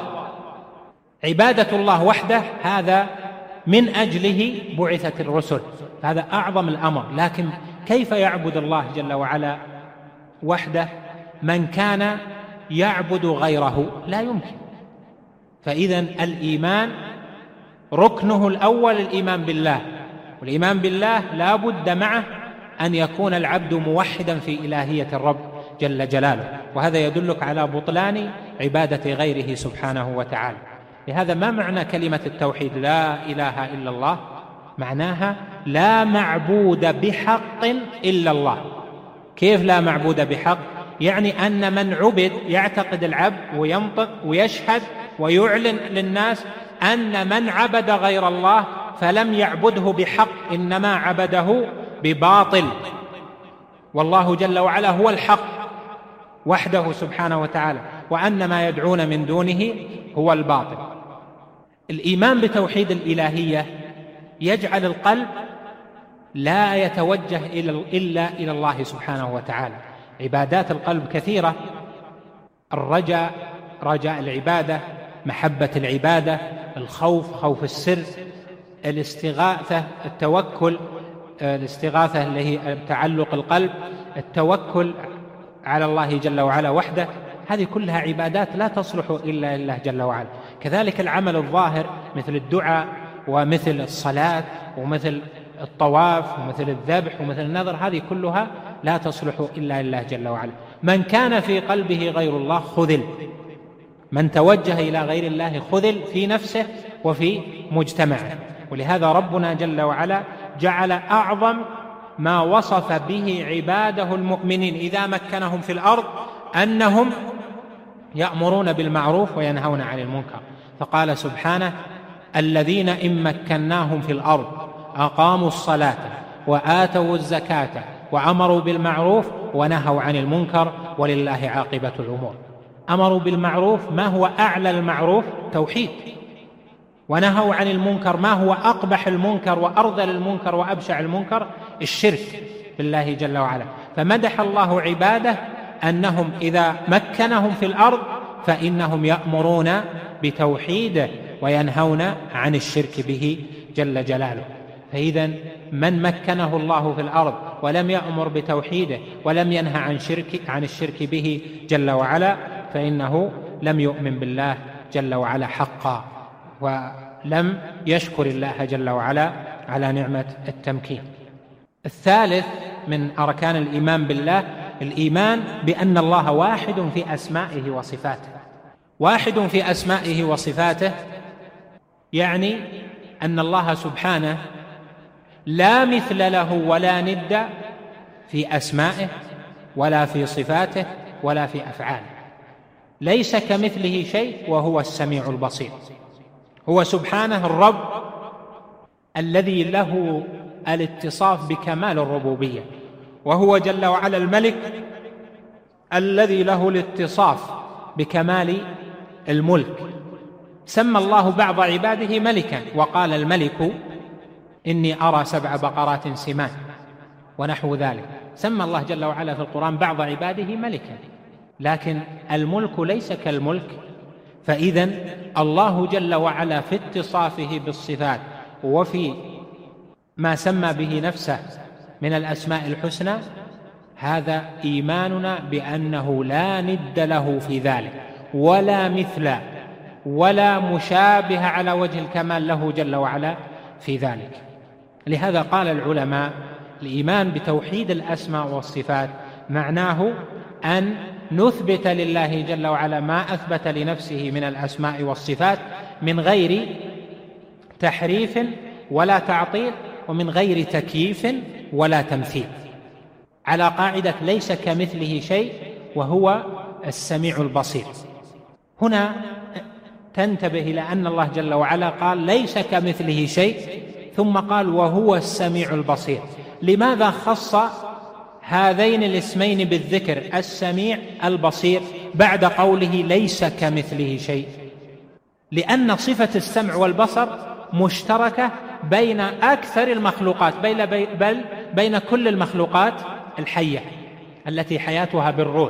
عبادة الله وحده هذا من أجله بعثت الرسل، هذا أعظم الأمر. لكن كيف يعبد الله جل وعلا وحده من كان يعبد غيره؟ لا يمكن. فإذا الإيمان ركنه الأول الإيمان بالله، والإيمان بالله لا بد معه أن يكون العبد موحدا في إلهية الرب جل جلاله، وهذا يدلك على بطلان عبادة غيره سبحانه وتعالى. لهذا ما معنى كلمة التوحيد لا إله إلا الله؟ معناها لا معبود بحق إلا الله. كيف لا معبود بحق؟ يعني أن من عبد يعتقد العبد وينطق ويشهد ويعلن للناس أن من عبد غير الله فلم يعبده بحق، إنما عبده بباطل، والله جل وعلا هو الحق وحده سبحانه وتعالى، وأن ما يدعون من دونه هو الباطل. الإيمان بتوحيد الإلهية يجعل القلب لا يتوجه إلا إلى الله سبحانه وتعالى. عبادات القلب كثيرة: الرجاء، رجاء العبادة، محبة العبادة، الخوف، خوف السر، الاستغاثة، التوكل، الاستغاثة اللي هي تعلق القلب، التوكل على الله جل وعلا وحده. هذه كلها عبادات لا تصلح إلا لله جل وعلا. كذلك العمل الظاهر مثل الدعاء ومثل الصلاة ومثل الطواف ومثل الذبح ومثل النذر، هذه كلها لا تصلح إلا لله جل وعلا. من كان في قلبه غير الله خذل، من توجه إلى غير الله خذل في نفسه وفي مجتمعه. ولهذا ربنا جل وعلا جعل أعظم ما وصف به عباده المؤمنين إذا مكنهم في الأرض أنهم يأمرون بالمعروف وينهون عن المنكر، فقال سبحانه: الذين إن مكناهم في الأرض أقاموا الصلاة وآتوا الزكاة وأمروا بالمعروف ونهوا عن المنكر ولله عاقبة الأمور. أمروا بالمعروف، ما هو أعلى المعروف؟ توحيد. ونهوا عن المنكر، ما هو أقبح المنكر وأرذل المنكر وأبشع المنكر؟ الشرك بالله جل وعلا. فمدح الله عباده أنهم إذا مكنهم في الأرض فإنهم يأمرون بتوحيده وينهون عن الشرك به جل جلاله. فإذا من مكنه الله في الأرض ولم يأمر بتوحيده ولم ينهى عن شرك عن الشرك به جل وعلا فإنه لم يؤمن بالله جل وعلا حقا، ولم يشكر الله جل وعلا على نعمة التمكين. الثالث من أركان الإيمان بالله الإيمان بأن الله واحد في أسمائه وصفاته. واحد في أسمائه وصفاته يعني أن الله سبحانه لا مثل له ولا ند في أسمائه ولا في صفاته ولا في أفعاله، ليس كمثله شيء وهو السميع البصير. هو سبحانه الرب الذي له الاتصاف بكمال الربوبية، وهو جل وعلا الملك الذي له الاتصاف بكمال الملك. سمى الله بعض عباده ملكا، وقال الملك إني أرى سبع بقرات سمان ونحو ذلك. سمى الله جل وعلا في القرآن بعض عباده ملكا، لكن الملك ليس كالملك. فإذن الله جل وعلا في اتصافه بالصفات وفي ما سمى به نفسه من الأسماء الحسنى، هذا إيماننا بأنه لا ند له في ذلك ولا مثل ولا مشابه على وجه الكمال له جل وعلا في ذلك. لهذا قال العلماء: الإيمان بتوحيد الأسماء والصفات معناه أن نثبت لله جل وعلا ما أثبت لنفسه من الأسماء والصفات من غير تحريف ولا تعطيل، ومن غير تكييف ولا تمثيل، على قاعدة ليس كمثله شيء وهو السميع البصير. هنا تنتبه إلى أن الله جل وعلا قال ليس كمثله شيء، ثم قال وهو السميع البصير. لماذا خص هذين الاسمين بالذكر، السميع البصير، بعد قوله ليس كمثله شيء؟ لأن صفة السمع والبصر مشتركة بين أكثر المخلوقات، بل بين كل المخلوقات الحية التي حياتها بالروح،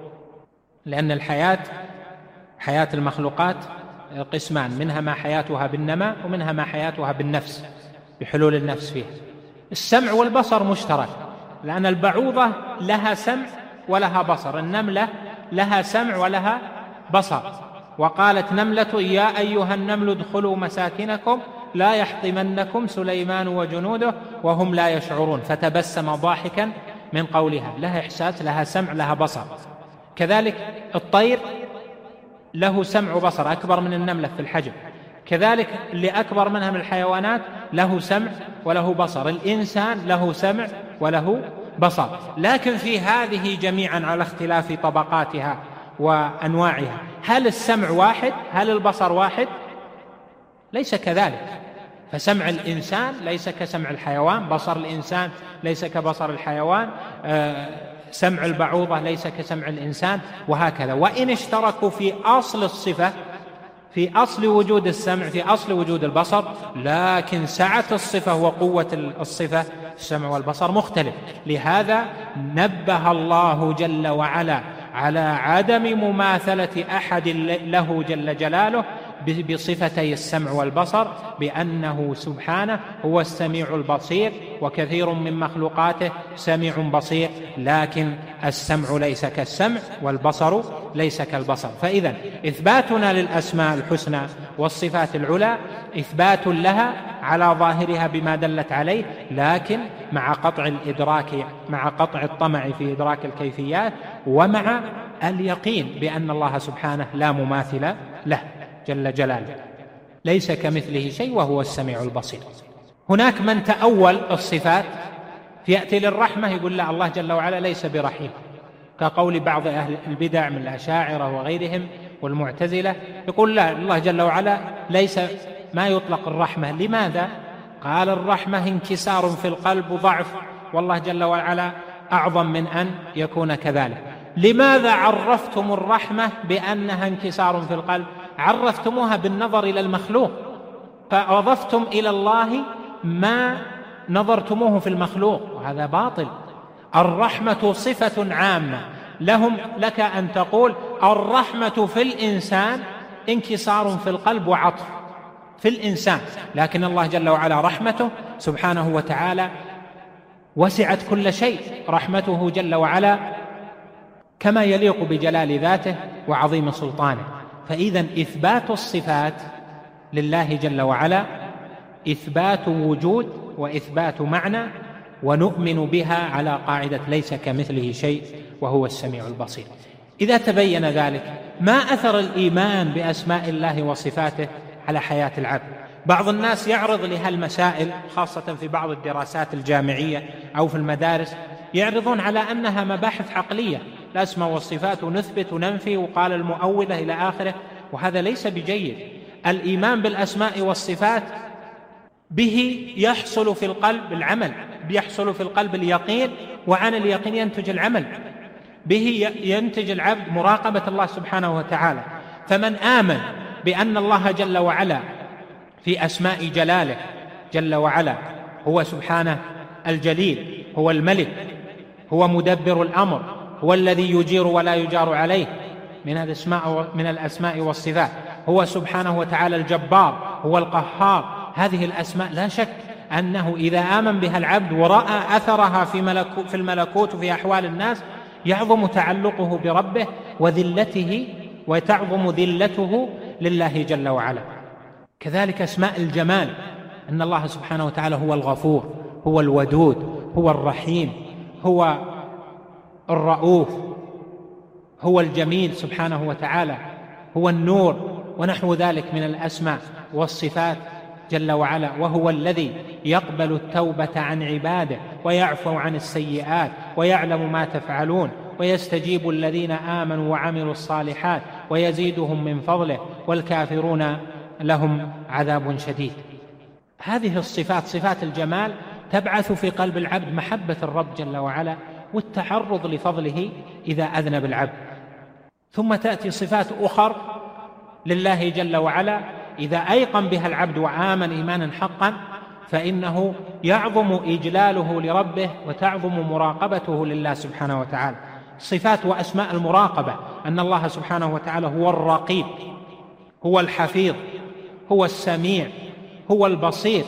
لأن الحياة حياة المخلوقات قسمان، منها ما حياتها بالنماء ومنها ما حياتها بالنفس بحلول النفس فيها. السمع والبصر مشترك، لأن البعوضة لها سمع ولها بصر، النملة لها سمع ولها بصر. وقالت نملة يا أيها النمل ادخلوا مساكنكم لا يحطمنكم سليمان وجنوده وهم لا يشعرون، فتبسم ضاحكا من قولها. لها إحساس، لها سمع، لها بصر. كذلك الطير له سمع وبصر، أكبر من النملة في الحجم. كذلك اللي أكبر منها من الحيوانات له سمع وله بصر. الإنسان له سمع وله بصر، لكن في هذه جميعا على اختلاف طبقاتها وأنواعها. هل السمع واحد؟ هل البصر واحد؟ ليس كذلك. فسمع الإنسان ليس كسمع الحيوان، بصر الإنسان ليس كبصر الحيوان، سمع البعوضة ليس كسمع الإنسان، وهكذا. وإن اشتركوا في أصل الصفة، في أصل وجود السمع، في أصل وجود البصر، لكن سعة الصفة وقوة الصفة السمع والبصر مختلف. لهذا نبه الله جل وعلا على عدم مماثلة أحد له جل جلاله بصفتي السمع والبصر، بأنه سبحانه هو السميع البصير، وكثير من مخلوقاته سميع بصير، لكن السمع ليس كالسمع والبصر ليس كالبصر. فإذا إثباتنا للأسماء الحسنى والصفات العلى إثبات لها على ظاهرها بما دلت عليه، لكن مع قطع الإدراك، مع قطع الطمع في إدراك الكيفيات، ومع اليقين بأن الله سبحانه لا مماثل له جل جلاله، ليس كمثله شيء وهو السميع البصير. هناك من تأول الصفات، يأتي للرحمة يقول لا، الله جل وعلا ليس برحيم، كقول بعض أهل البدع من الأشاعرة وغيرهم والمعتزلة، يقول لا، الله جل وعلا ليس، ما يطلق الرحمة. لماذا؟ قال الرحمة انكسار في القلب وضعف، والله جل وعلا أعظم من أن يكون كذلك. لماذا عرفتم الرحمة بأنها انكسار في القلب؟ عرفتموها بالنظر إلى المخلوق، فأضفتم إلى الله ما نظرتموه في المخلوق، وهذا باطل. الرحمة صفة عامة، لهم لك أن تقول الرحمة في الإنسان انكسار في القلب وعطف في الإنسان، لكن الله جل وعلا رحمته سبحانه وتعالى وسعت كل شيء، رحمته جل وعلا كما يليق بجلال ذاته وعظيم سلطانه. فإذا إثبات الصفات لله جل وعلا إثبات وجود وإثبات معنى، ونؤمن بها على قاعدة ليس كمثله شيء وهو السميع البصير. إذا تبين ذلك، ما أثر الإيمان بأسماء الله وصفاته على حياة العبد. بعض الناس يعرض لهالمسائل خاصة في بعض الدراسات الجامعية أو في المدارس، يعرضون على أنها مباحث عقلية، الأسماء والصفات ونثبت وننفي وقال المؤولة إلى آخره، وهذا ليس بجيد. الإيمان بالأسماء والصفات به يحصل في القلب العمل، بيحصل في القلب اليقين، وعن اليقين ينتج العمل، به ينتج العبد مراقبة الله سبحانه وتعالى. فمن آمن بأن الله جل وعلا في أسماء جلاله جل وعلا هو سبحانه الجليل، هو الملك، هو مدبر الأمر، هو الذي يجير ولا يجار عليه من الأسماء من الأسماء والصفات، هو سبحانه وتعالى الجبار، هو القهار. هذه الأسماء لا شك أنه إذا آمن بها العبد ورأى أثرها في, ملكو في الملكوت وفي أحوال الناس يعظم تعلقه بربه وذلته، وتعظم ذلته لله جل وعلا. كذلك أسماء الجمال، أن الله سبحانه وتعالى هو الغفور، هو الودود، هو الرحيم، هو الرؤوف، هو الجميل سبحانه وتعالى، هو النور، ونحو ذلك من الأسماء والصفات جل وعلا. وهو الذي يقبل التوبة عن عباده ويعفو عن السيئات ويعلم ما تفعلون ويستجيب الذين آمنوا وعملوا الصالحات ويزيدهم من فضله والكافرون لهم عذاب شديد. هذه الصفات، صفات الجمال، تبعث في قلب العبد محبة الرب جل وعلا والتعرض لفضله إذا أذنب العبد. ثم تأتي صفات أخر لله جل وعلا إذا أيقن بها العبد وآمن إيمانا حقا، فإنه يعظم إجلاله لربه وتعظم مراقبته لله سبحانه وتعالى. صفات وأسماء المراقبة، أن الله سبحانه وتعالى هو الرقيب، هو الحفيظ، هو السميع، هو البصير.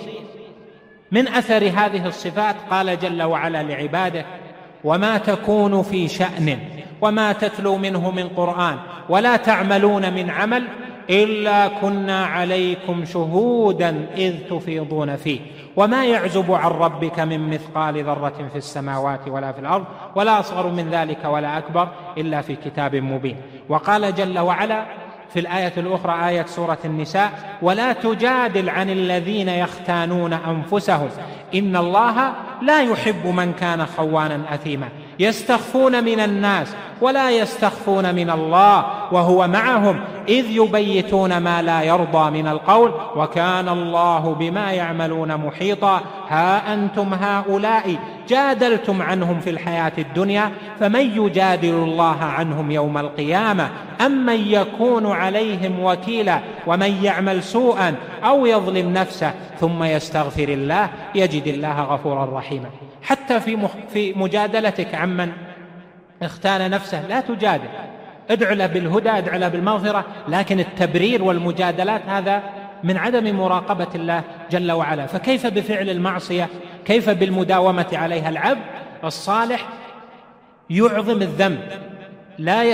من أثر هذه الصفات قال جل وعلا لعباده: وما تكون في شأن وما تتلو منه من قرآن ولا تعملون من عمل إلا كنا عليكم شهودا إذ تفيضون فيه وما يعزب عن ربك من مثقال ذرة في السماوات ولا في الأرض ولا أصغر من ذلك ولا أكبر إلا في كتاب مبين. وقال جل وعلا في الآية الأخرى، آية سورة النساء: ولا تجادل عن الذين يختانون أنفسهم إن الله لا يحب من كان خوانا أثيما يستخفون من الناس ولا يستخفون من الله وهو معهم إذ يبيتون ما لا يرضى من القول وكان الله بما يعملون محيطا ها أنتم هؤلاء جادلتم عنهم في الحياة الدنيا فمن يجادل الله عنهم يوم القيامة أم من يكون عليهم وكيلا ومن يعمل سوءا أو يظلم نفسه ثم يستغفر الله يجد الله غفورا رحيما. حتى في في مجادلتك عمن اختان نفسه لا تجادل، ادع له بالهدى، ادع له بالمغفرة، لكن التبرير والمجادلات هذا من عدم مراقبة الله جل وعلا. فكيف بفعل المعصية؟ كيف بالمداومة عليها؟ العبد الصالح يعظم الذنب، لا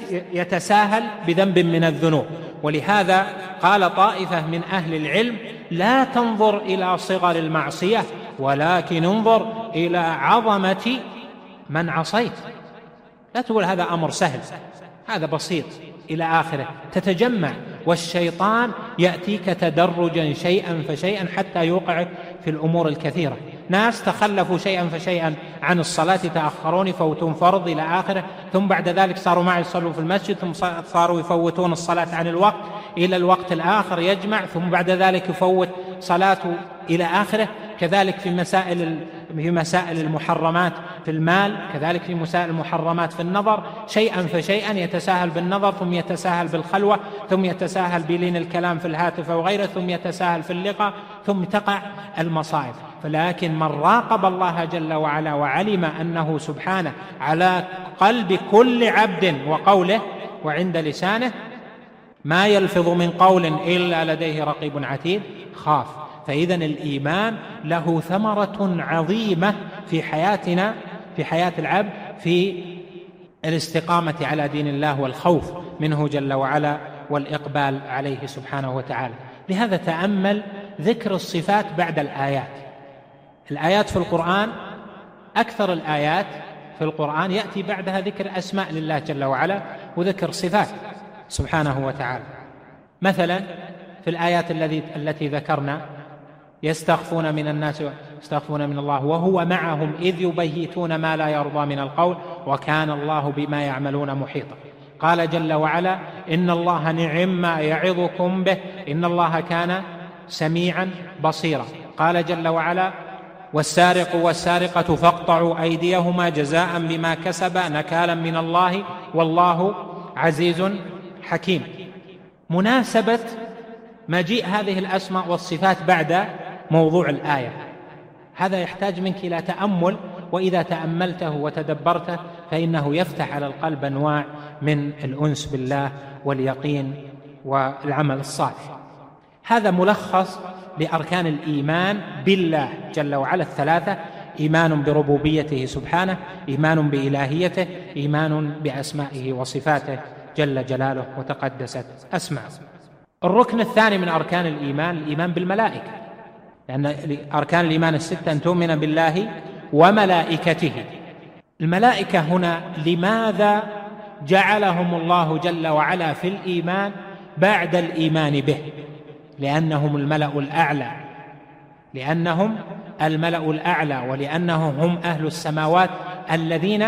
يتساهل بذنب من الذنوب. ولهذا قال طائفة من أهل العلم: لا تنظر إلى صغر المعصية ولكن انظر إلى عظمة من عصيت. لا تقول هذا أمر سهل، هذا بسيط إلى آخره، تتجمع، والشيطان يأتيك تدرجا شيئا فشيئا حتى يوقعك في الأمور الكثيرة. ناس تخلفوا شيئا فشيئا عن الصلاة، تأخرون، يفوتون فرض إلى آخره، ثم بعد ذلك صاروا معي يصلوا في المسجد، ثم صاروا يفوتون الصلاة عن الوقت إلى الوقت الآخر يجمع، ثم بعد ذلك يفوت صلاته إلى آخره. كذلك في مسائل في مسائل المحرمات في المال، كذلك في مسائل المحرمات في النظر، شيئا فشيئا يتساهل بالنظر، ثم يتساهل بالخلوة، ثم يتساهل بلين الكلام في الهاتف أو غيره، ثم يتساهل في اللقاء، ثم تقع المصائب. فلكن من راقب الله جل وعلا وعلم أنه سبحانه على قلب كل عبد وقوله وعند لسانه، ما يلفظ من قول إلا لديه رقيب عتيد، خاف. فإذن الإيمان له ثمرة عظيمة في حياتنا، في حياة العبد، في الاستقامة على دين الله والخوف منه جل وعلا والإقبال عليه سبحانه وتعالى. لهذا تأمل ذكر الصفات بعد الآيات. الآيات في القرآن، أكثر الآيات في القرآن يأتي بعدها ذكر أسماء لله جل وعلا وذكر صفات سبحانه وتعالى. مثلا في الآيات التي التي ذكرنا يستخفون من الناس يستخفون من الله وهو معهم إذ يبيتون ما لا يرضى من القول وكان الله بما يعملون محيطا. قال جل وعلا إن الله نعم ما يعظكم به إن الله كان سميعا بصيرا. قال جل وعلا والسارق والسارقة فاقطعوا أيديهما جزاء بما كسبا نكالا من الله والله عزيز حكيم. مناسبة مجيء هذه الأسماء والصفات بعد موضوع الآية هذا يحتاج منك إلى تأمل، وإذا تأملته وتدبرته فإنه يفتح على القلب أنواع من الأنس بالله واليقين والعمل الصالح. هذا ملخص لأركان الإيمان بالله جل وعلا الثلاثة: إيمان بربوبيته سبحانه، إيمان بإلهيته، إيمان بأسمائه وصفاته جل جلاله وتقدست أسماءه. الركن الثاني من أركان الإيمان الإيمان بالملائكة، لأن أركان الإيمان الستة أن تؤمن بالله وملائكته. الملائكة هنا لماذا جعلهم الله جل وعلا في الإيمان بعد الإيمان به؟ لأنهم الملأ الأعلى لأنهم الملأ الأعلى ولأنهم هم أهل السماوات الذين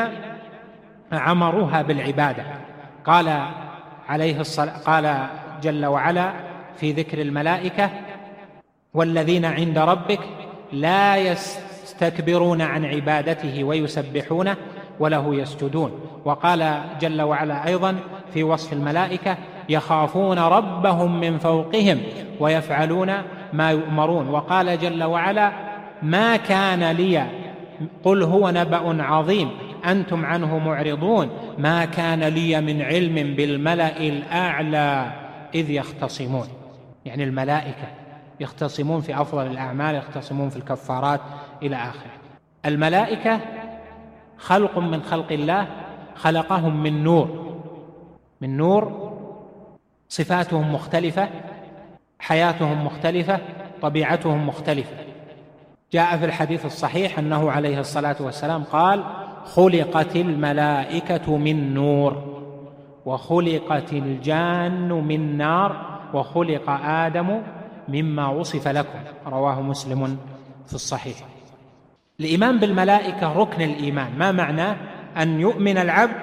عمروها بالعبادة. قال عليه الصلاة قال جل وعلا في ذكر الملائكة والذين عند ربك لا يستكبرون عن عبادته ويسبحونه وله يسجدون. وقال جل وعلا أيضا في وصف الملائكة يخافون ربهم من فوقهم ويفعلون ما يؤمرون. وقال جل وعلا ما كان لي قل هو نبأ عظيم أنتم عنه معرضون ما كان لي من علم بالملأ الأعلى إذ يختصمون. يعني الملائكة يختصمون في أفضل الأعمال، يختصمون في الكفارات إلى آخره. الملائكة خلق من خلق الله خلقهم من نور من نور صفاتهم مختلفة، حياتهم مختلفة، طبيعتهم مختلفة. جاء في الحديث الصحيح أنه عليه الصلاة والسلام قال خلقت الملائكة من نور وخلقت الجان من نار وخلق آدم مما وصف لكم، رواه مسلم في الصحيح. الإيمان بالملائكة ركن الإيمان. ما معناه؟ أن يؤمن العبد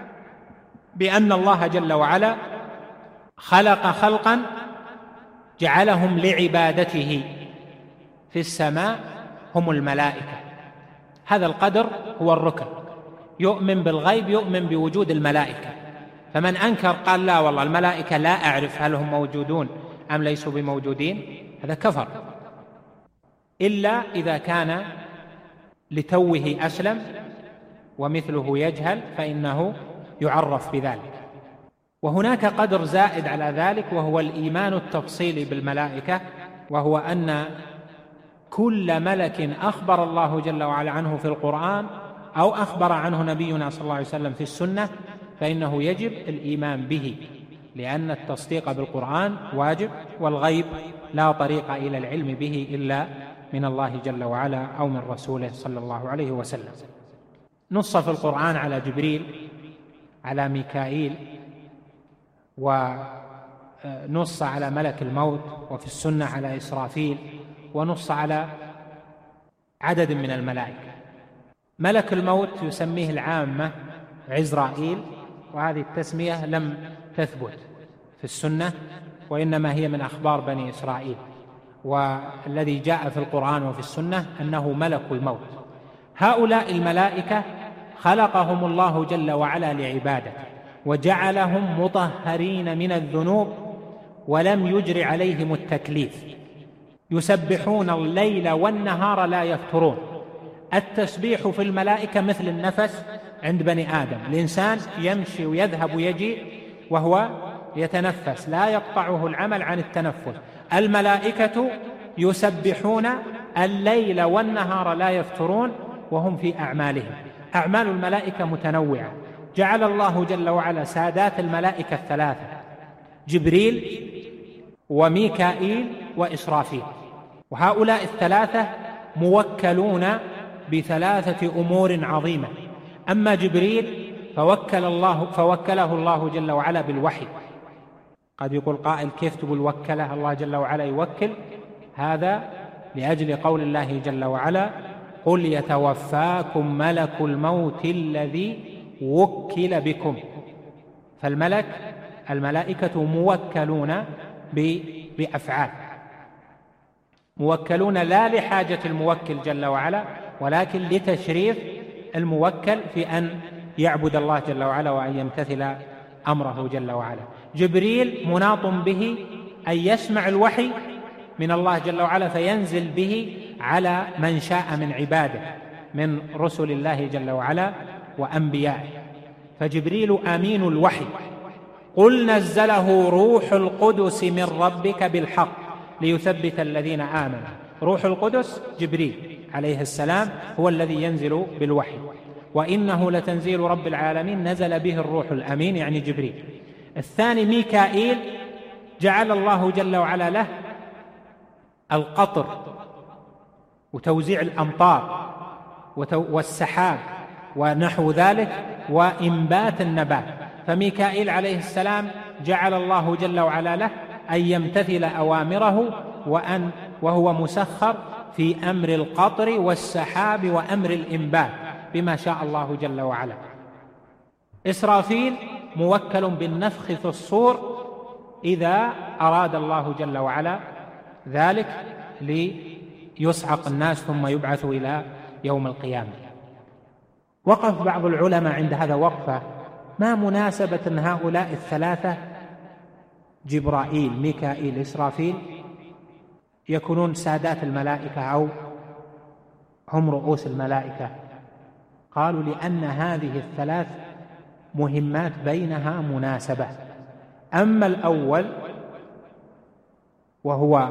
بأن الله جل وعلا خلق خلقا جعلهم لعبادته في السماء هم الملائكة. هذا القدر هو الركن. يؤمن بالغيب، يؤمن بوجود الملائكة. فمن أنكر قال لا والله الملائكة لا أعرف هل هم موجودون أم ليسوا بموجودين، هذا كفر، إلا إذا كان لتوه أسلم ومثله يجهل فإنه يعرف بذلك. وهناك قدر زائد على ذلك وهو الإيمان التفصيلي بالملائكة، وهو أن كل ملك أخبر الله جل وعلا عنه في القرآن أو أخبر عنه نبينا صلى الله عليه وسلم في السنة فإنه يجب الإيمان به، لأن التصديق بالقرآن واجب، والغيب لا طريق إلى العلم به إلا من الله جل وعلا أو من رسوله صلى الله عليه وسلم. نص في القرآن على جبريل، على ميكائيل، ونص على ملك الموت، وفي السنة على إسرافيل، ونص على عدد من الملائكة. ملك الموت يسميه العامة عزرائيل، وهذه التسمية لم تثبت في السنة وإنما هي من أخبار بني إسرائيل، والذي جاء في القرآن وفي السنة أنه ملك الموت. هؤلاء الملائكة خلقهم الله جل وعلا لعبادته، وجعلهم مطهرين من الذنوب ولم يجر عليهم التكليف، يسبحون الليل والنهار لا يفترون. التسبيح في الملائكة مثل النفس عند بني آدم، الإنسان يمشي ويذهب ويجي وهو يتنفس، لا يقطعه العمل عن التنفس. الملائكة يسبحون الليل والنهار لا يفترون وهم في أعمالهم. أعمال الملائكة متنوعة. جعل الله جل وعلا سادات الملائكة الثلاثة جبريل وميكائيل وإسرافيل، وهؤلاء الثلاثة موكلون بثلاثة أمور عظيمة. أما جبريل فوكل الله فوكله الله جل وعلا بالوحي، قد يقول قائل كيف تقول وكله الله جل وعلا يوكل؟ هذا لأجل قول الله جل وعلا قل يتوفاكم ملك الموت الذي وكل بكم. فالملك الملائكة موكلون بأفعال، موكلون لا لحاجة الموكل جل وعلا ولكن لتشريف الموكل في أن يعبد الله جل وعلا وأن يمتثل أمره جل وعلا. جبريل مناط به أن يسمع الوحي من الله جل وعلا فينزل به على من شاء من عباده من رسل الله جل وعلا وأنبيائه، فجبريل أمين الوحي. قل نزله روح القدس من ربك بالحق ليثبت الذين آمنوا. روح القدس جبريل عليه السلام هو الذي ينزل بالوحي، وإنه لتنزيل رب العالمين نزل به الروح الأمين يعني جبريل. الثاني ميكائيل جعل الله جل وعلا له القطر وتوزيع الأمطار والسحاب ونحو ذلك وإنبات النبات، فميكائيل عليه السلام جعل الله جل وعلا له أن يمتثل أوامره وأن وهو مسخر في أمر القطر والسحاب وأمر الإنبات بما شاء الله جل وعلا. إسرافيل موكل بالنفخ في الصور إذا أراد الله جل وعلا ذلك ليصعق الناس ثم يبعث إلى يوم القيامة. وقف بعض العلماء عند هذا وقفة، ما مناسبة أن هؤلاء الثلاثة جبرائيل ميكائيل إسرافيل يكونون سادات الملائكة أو هم رؤوس الملائكة؟ قالوا لأن هذه الثلاث مهمات بينها مناسبة. أما الأول وهو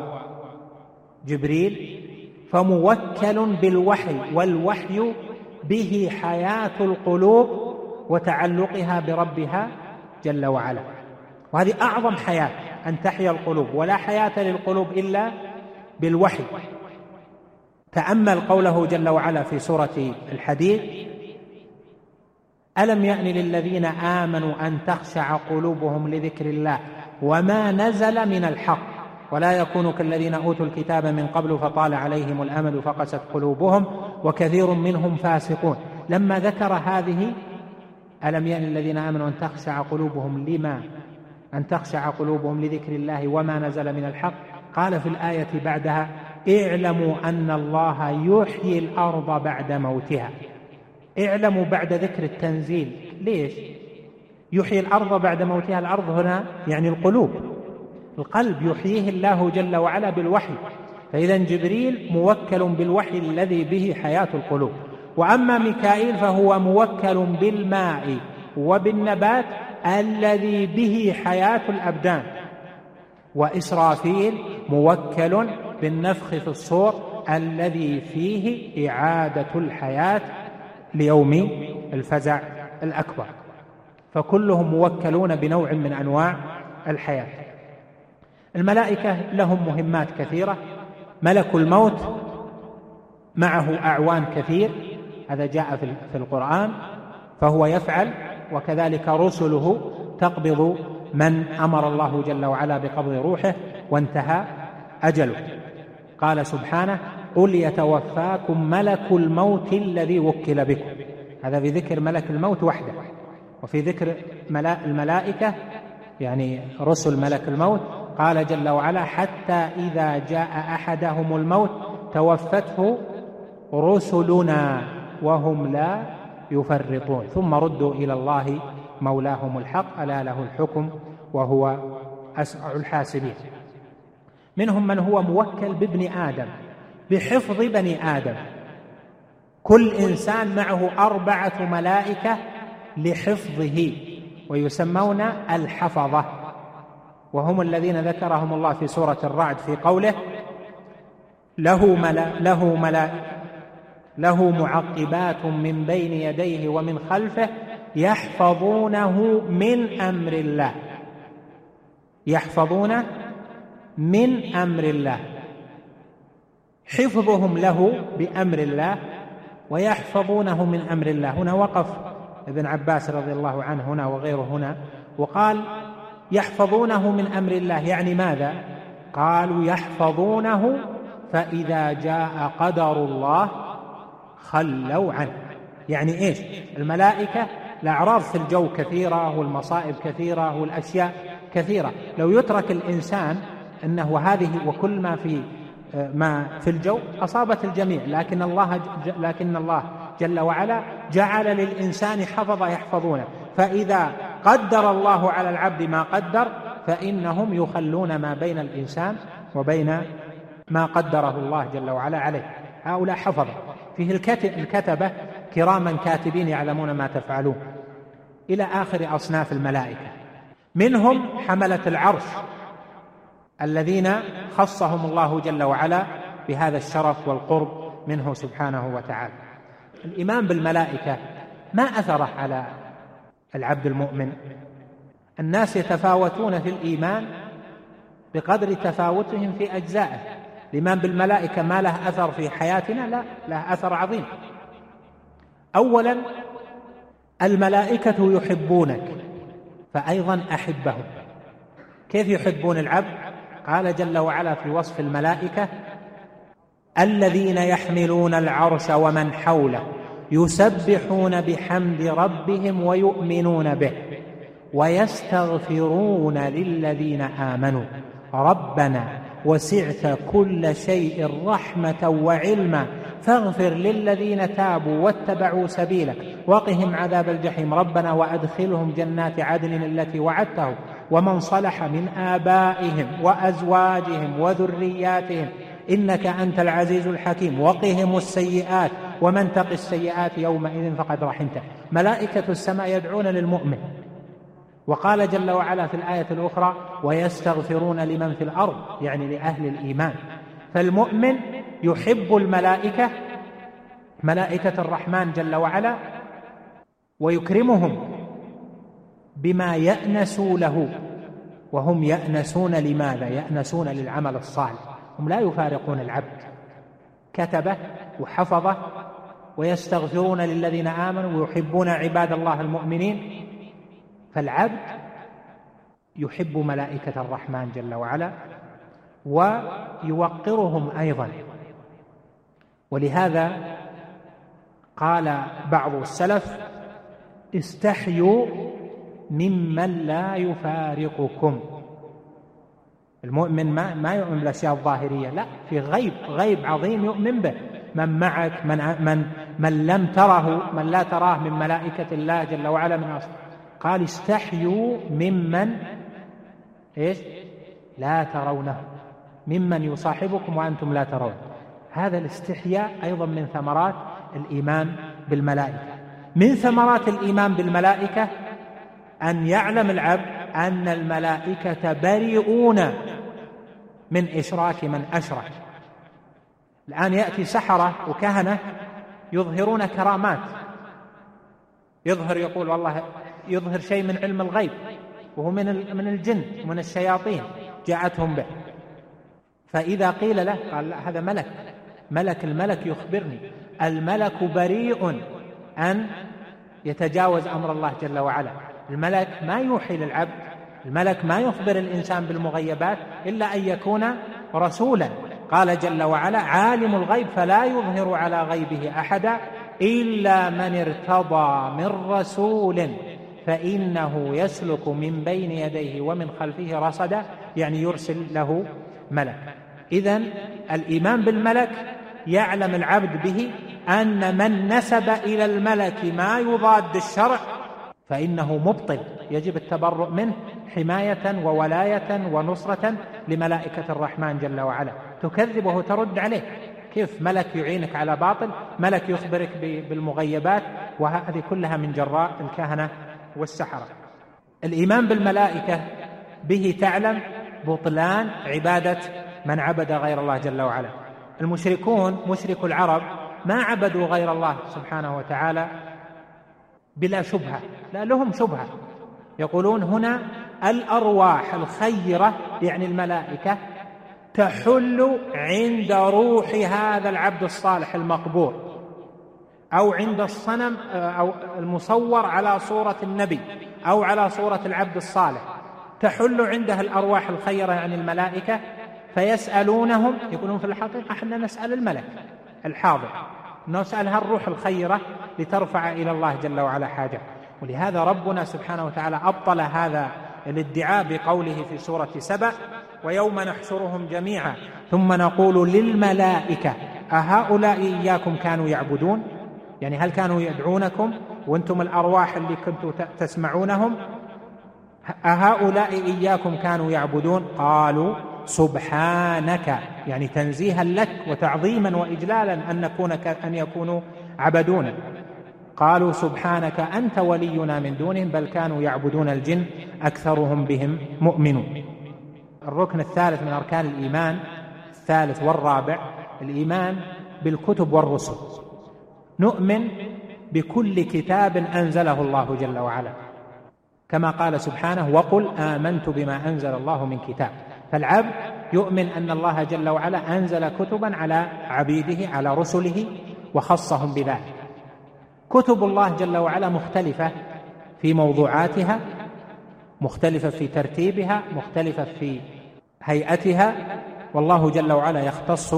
جبريل فموكل بالوحي، والوحي به حياة القلوب وتعلقها بربها جل وعلا، وهذه أعظم حياة أن تحيا القلوب، ولا حياة للقلوب إلا بالوحي. تأمل قوله جل وعلا في سورة الحديد ألم يأن للذين آمنوا أن تخشع قلوبهم لذكر الله وما نزل من الحق ولا يكونوا كالذين أوتوا الكتاب من قبل فطال عليهم الأمد فقست قلوبهم وكثير منهم فاسقون. لما ذكر هذه ألم يأن للذين آمنوا أن تخشع قلوبهم لما أن تخشع قلوبهم لذكر الله وما نزل من الحق، قال في الآية بعدها اعلموا أن الله يحيي الأرض بعد موتها. اعلموا بعد ذكر التنزيل. ليش يحيي الأرض بعد موتها؟ الأرض هنا يعني القلوب، القلب يحييه الله جل وعلا بالوحي، فإذا جبريل موكل بالوحي الذي به حياة القلوب. وأما ميكائيل فهو موكل بالماء وبالنبات الذي به حياة الأبدان. وإسرافيل موكل بالنفخ في الصور الذي فيه إعادة الحياة ليوم الفزع الأكبر، فكلهم موكلون بنوع من أنواع الحياة. الملائكة لهم مهمات كثيرة. ملك الموت معه أعوان كثير، هذا جاء في القرآن، فهو يفعل، وكذلك رسله تقبض من أمر الله جل وعلا بقبض روحه وانتهى أجله. قال سبحانه قل يتوفاكم ملك الموت الذي وكل بكم. هذا في ذكر ملك الموت وحده، وفي ذكر الملائكة يعني رسل ملك الموت قال جل وعلا حتى إذا جاء أحدهم الموت توفته رسلنا وهم لا يفرطون ثم ردوا إلى الله مولاهم الحق ألا له الحكم وهو أسرع الحاسبين. منهم من هو موكل بابن آدم بحفظ بني آدم، كل إنسان معه أربعة ملائكة لحفظه ويسمون الحفظة، وهم الذين ذكرهم الله في سورة الرعد في قوله له ملا له ملا له معقبات من بين يديه ومن خلفه يحفظونه من أمر الله. يحفظونه من أمر الله، حفظهم له بأمر الله ويحفظونه من أمر الله. هنا وقف ابن عباس رضي الله عنه هنا وغيره هنا وقال يحفظونه من أمر الله، يعني ماذا؟ قالوا يحفظونه فإذا جاء قدر الله خلوا عنه. يعني إيش؟ الملائكة الأعراض في الجو كثيرة والمصائب كثيرة والأشياء كثيرة، لو يترك الإنسان أنه هذه وكل ما في ما في الجو أصابت الجميع، لكن الله لكن الله جل وعلا جعل للإنسان حفظ يحفظونه، فإذا قدر الله على العبد ما قدر فإنهم يخلون ما بين الإنسان وبين ما قدره الله جل وعلا عليه. هؤلاء حفظة فيه الكتبة كراما كاتبين يعلمون ما تفعلون، إلى آخر أصناف الملائكة. منهم حملة العرش الذين خصهم الله جل وعلا بهذا الشرف والقرب منه سبحانه وتعالى. الإيمان بالملائكة ما أثره على العبد المؤمن. الناس يتفاوتون في الإيمان بقدر تفاوتهم في أجزائه. الإيمان بالملائكة ما له أثر في حياتنا؟ لا، له أثر عظيم. أولا الملائكة يحبونك فأيضا أحبهم. كيف يحبون العبد؟ قال جل وعلا في وصف الملائكة: الذين يحملون العرش ومن حوله يسبحون بحمد ربهم ويؤمنون به ويستغفرون للذين آمنوا ربنا وسعت كل شيء رحمة وعلما فاغفر للذين تابوا واتبعوا سبيلك وقهم عذاب الجحيم ربنا وأدخلهم جنات عدن التي وعدتهم ومن صلح من آبائهم وأزواجهم وذرياتهم إنك أنت العزيز الحكيم وقهم السيئات ومن تق السيئات يومئذ فقد رحمته. ملائكة السماء يدعون للمؤمن. وقال جل وعلا في الآية الأخرى: ويستغفرون لمن في الأرض، يعني لأهل الإيمان. فالمؤمن يحب الملائكة، ملائكة الرحمن جل وعلا، ويكرمهم بما يأنسوا له، وهم يأنسون لماذا؟ يأنسون للعمل الصالح. هم لا يفارقون العبد، كتبه وحفظه، ويستغفرون للذين آمنوا ويحبون عباد الله المؤمنين. فالعبد يحب ملائكة الرحمن جل وعلا ويوقرهم أيضا. ولهذا قال بعض السلف: استحيوا ممن لا يفارقكم. المؤمن ما, ما يؤمن بالأشياء الظاهرية، لا، في غيب غيب عظيم يؤمن به، من معك، من, من, من لم تره، من لا تراه من ملائكة الله جل وعلا من أصل. قال: استحيوا ممن إيش؟ لا ترونه، ممن يصاحبكم وأنتم لا ترون. هذا الاستحياء أيضا من ثمرات الإيمان بالملائكة. من ثمرات الإيمان بالملائكة أن يعلم العبد أن الملائكة بريئون من إشراك من أشرك. الآن يأتي سحرة وكهنة يظهرون كرامات، يظهر يقول والله يظهر شيء من علم الغيب وهو من من الجن ومن الشياطين جاءتهم به. فإذا قيل له قال: لا، هذا ملك، ملك الملك يخبرني. الملك بريء أن يتجاوز أمر الله جل وعلا. الملك ما يوحي للعبد، الملك ما يخبر الإنسان بالمغيبات إلا أن يكون رسولا. قال جل وعلا: عالم الغيب فلا يظهر على غيبه أحدا إلا من ارتضى من رسول فإنه يسلك من بين يديه ومن خلفه رصدا، يعني يرسل له ملك. إذن الإيمان بالملك يعلم العبد به أن من نسب إلى الملك ما يضاد الشرع فإنه مبطل، يجب التبرؤ منه حماية وولاية ونصرة لملائكة الرحمن جل وعلا. تكذبه ترد عليه. كيف ملك يعينك على باطل؟ ملك يخبرك بالمغيبات؟ وهذه كلها من جراء الكهنة والسحرة. الإيمان بالملائكة به تعلم بطلان عبادة من عبد غير الله جل وعلا. المشركون، مشرك العرب، ما عبدوا غير الله سبحانه وتعالى بلا شبهة، لا، لهم شبهة. يقولون هنا الأرواح الخيرة، يعني الملائكة، تحل عند روح هذا العبد الصالح المقبور، أو عند الصنم أو المصور على صورة النبي أو على صورة العبد الصالح. تحل عندها الأرواح الخيرة يعني الملائكة، فيسألونهم، يقولون في الحقيقة احنا نسأل الملك الحاضر، نسألها الروح الخيرة لترفع إلى الله جل وعلا حاجة. ولهذا ربنا سبحانه وتعالى أبطل هذا الادعاء بقوله في سورة سبأ: ويوم نحشرهم جميعا ثم نقول للملائكة أهؤلاء إياكم كانوا يعبدون، يعني هل كانوا يدعونكم وأنتم الأرواح اللي كنتم تسمعونهم؟ أهؤلاء إياكم كانوا يعبدون؟ قالوا سبحانك، يعني تنزيها لك وتعظيما وإجلالا أن نكون أن يكونوا عبدونا. قالوا سبحانك أنت ولينا من دونهم بل كانوا يعبدون الجن أكثرهم بهم مؤمنون. الركن الثالث من أركان الإيمان، الثالث والرابع، الإيمان بالكتب والرسل. نؤمن بكل كتاب أنزله الله جل وعلا، كما قال سبحانه: وقل آمنت بما أنزل الله من كتاب. فالعبد يؤمن أن الله جل وعلا أنزل كتبا على عبيده على رسله وخصهم بذلك. كتب الله جل وعلا مختلفة في موضوعاتها، مختلفة في ترتيبها، مختلفة في هيئتها، والله جل وعلا يختص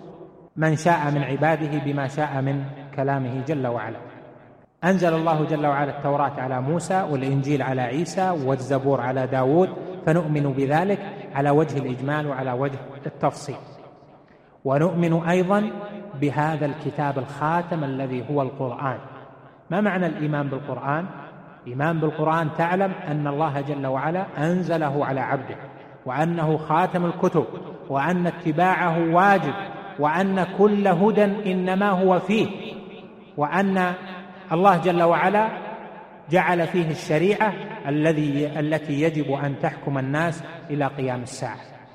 من شاء من عباده بما شاء من كلامه جل وعلا. أنزل الله جل وعلا التوراة على موسى، والإنجيل على عيسى، والزبور على داود، فنؤمن بذلك على وجه الإجمال وعلى وجه التفصيل. ونؤمن أيضا بهذا الكتاب الخاتم الذي هو القرآن. ما معنى الإيمان بالقرآن؟ الإيمان بالقرآن تعلم أن الله جل وعلا أنزله على عبده، وأنه خاتم الكتب، وأن اتباعه واجب، وأن كل هدى إنما هو فيه، وأن الله جل وعلا جعل فيه الشريعة الذي التي يجب أن تحكم الناس إلى قيام الساعة.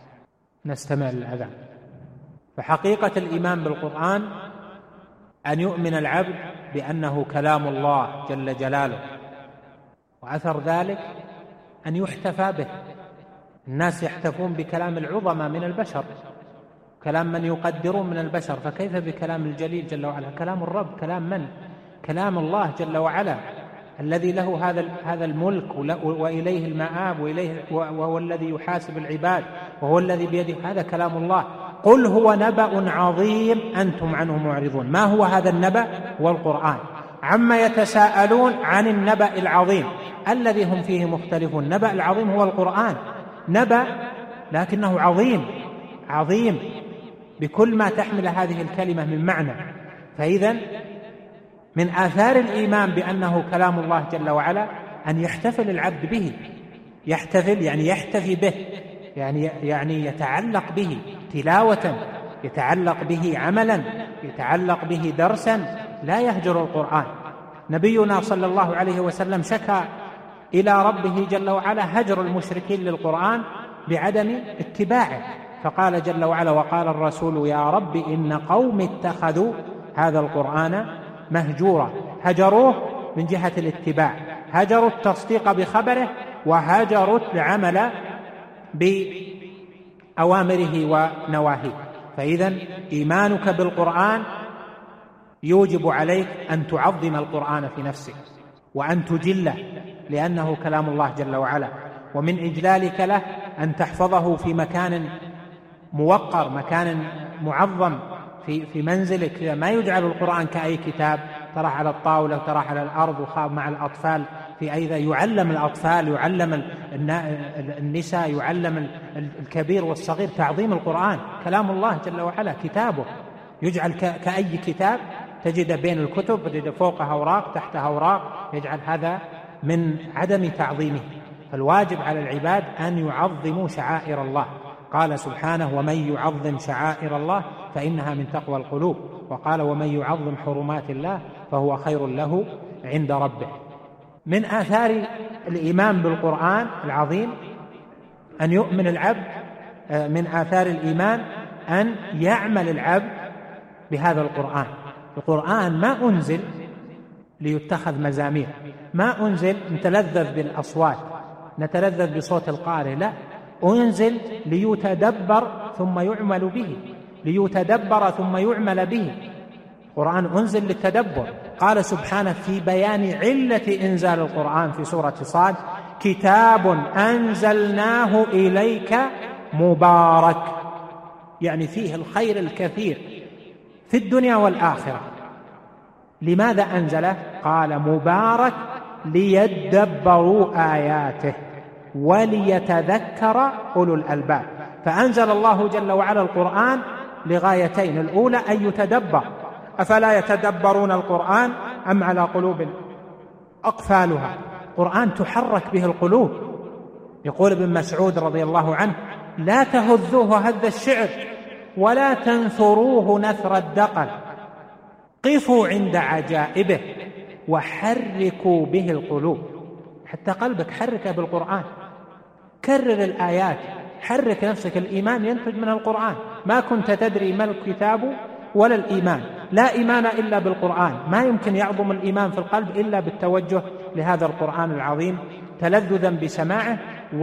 نستمع للأذان. فحقيقة الإيمان بالقرآن أن يؤمن العبد بأنه كلام الله جل جلاله، وأثر ذلك أن يحتفى به. الناس يحتفون بكلام العظمى من البشر، كلام من يقدرون من البشر، فكيف بكلام الجليل جل وعلا؟ كلام الرب، كلام من؟ كلام الله جل وعلا الذي له هذا هذا الملك وإليه المآب، وإليه وهو الذي يحاسب العباد، وهو الذي بيده. هذا كلام الله. قل هو نبأ عظيم أنتم عنه معرضون. ما هو هذا النبأ؟ هو القرآن. عما يتساءلون عن النبأ العظيم الذي هم فيه مختلفون. النبأ العظيم هو القرآن، نبأ لكنه عظيم، عظيم بكل ما تحمل هذه الكلمة من معنى. فإذا من آثار الإيمان بأنه كلام الله جل وعلا أن يحتفل العبد به. يحتفل يعني يحتفي به، يعني يعني يتعلق به تلاوة، يتعلق به عملا، يتعلق به درسا، لا يهجر القرآن. نبينا صلى الله عليه وسلم شكى إلى ربه جل وعلا هجر المشركين للقرآن بعدم اتباعه، فقال جل وعلا: وقال الرسول يا رب إن قوم اتخذوا هذا القرآن مهجورا. هجروه من جهة الاتباع، هجروا التصديق بخبره، وهجروا العمل بأوامره ونواهيه. فإذا إيمانك بالقرآن يوجب عليك أن تعظم القرآن في نفسك وأن تجله، لأنه كلام الله جل وعلا. ومن إجلالك له أن تحفظه في مكان موقر، مكان معظم في في منزلك. ما يجعل القرآن كأي كتاب ترى على الطاولة وترى على الأرض وخاب مع الأطفال في أيضا. يعلم الأطفال، يعلم النساء، يعلم الكبير والصغير تعظيم القرآن. كلام الله جل وعلا، كتابه يجعل كأي كتاب تجد بين الكتب، تجد فوقها أوراق تحتها أوراق، يجعل هذا من عدم تعظيمه. فالواجب على العباد أن يعظموا شعائر الله. قال سبحانه: ومن يعظم شعائر الله فإنها من تقوى القلوب. وقال: ومن يعظم حرمات الله فهو خير له عند ربه. من آثار الإيمان بالقرآن العظيم أن يؤمن العبد، من آثار الإيمان أن يعمل العبد بهذا القرآن. القرآن ما أنزل ليتخذ مزامير، ما أنزل نتلذذ بالأصوات، نتلذذ بصوت القارئ، لا، أنزل ليتدبر ثم يعمل به، ليتدبر ثم يعمل به. القرآن أنزل للتدبر. قال سبحانه في بيان علة إنزال القرآن في سورة صاد: كتاب أنزلناه إليك مبارك، يعني فيه الخير الكثير في الدنيا والآخرة. لماذا أنزله؟ قال مبارك ليدبروا آياته وليتذكر أولو الألباب. فأنزل الله جل وعلا القرآن لغايتين: الأولى أن يتدبر، أفلا يتدبرون القرآن أم على قلوب أقفالها. القرآن تحرك به القلوب. يقول ابن مسعود رضي الله عنه: لا تهذوه هذ الشعر ولا تنثروه نثر الدقل، قفوا عند عجائبه وحركوا به القلوب. حتى قلبك حركه بالقرآن، كرر الآيات، حرك نفسك. الإيمان ينتج من القرآن. ما كنت تدري ما الكتاب ولا الإيمان، لا إيمان إلا بالقرآن. ما يمكن يعظم الإيمان في القلب إلا بالتوجه لهذا القرآن العظيم، تلذذا بسماعه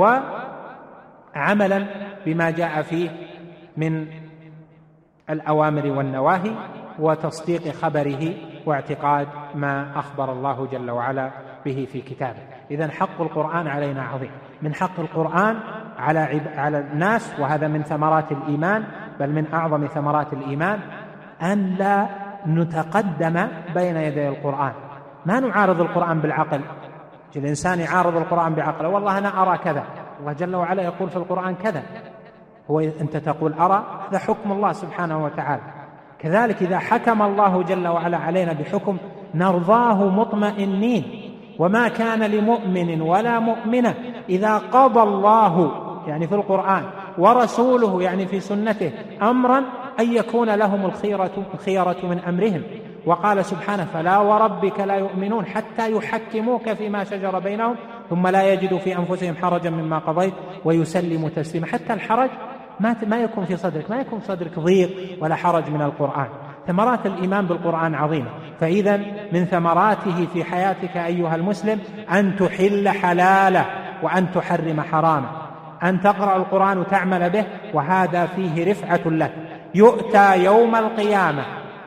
وعملا بما جاء فيه من الأوامر والنواهي، وتصديق خبره واعتقاد ما أخبر الله جل وعلا به في كتابه. إذن حق القرآن علينا عظيم. من حق القرآن على عب... على الناس، وهذا من ثمرات الإيمان، بل من أعظم ثمرات الإيمان، أن لا نتقدم بين يدي القرآن. ما نعارض القرآن بالعقل. الإنسان يعارض القرآن بعقله: والله أنا أرى كذا، الله جل وعلا يقول في القرآن كذا، هو أنت تقول أرى، هذا حكم الله سبحانه وتعالى. كذلك إذا حكم الله جل وعلا علينا بحكم نرضاه مطمئنين. وما كان لمؤمن ولا مؤمنة إذا قضى الله، يعني في القرآن، ورسوله، يعني في سنته، أمرا أن يكون لهم الخيرة, الخيرة من أمرهم. وقال سبحانه: فلا وربك لا يؤمنون حتى يحكموك فيما شجر بينهم ثم لا يجدوا في أنفسهم حرجا مما قضيت ويسلموا تسليما. حتى الحرج ما ما يكون في صدرك، ما يكون في صدرك ضيق ولا حرج من القرآن. ثمرات الإيمان بالقرآن عظيمة. فإذا من ثمراته في حياتك أيها المسلم أن تحل حلاله وأن تحرم حرامه، أن تقرأ القرآن وتعمل به، وهذا فيه رفعة لك. يؤتى يوم القيامة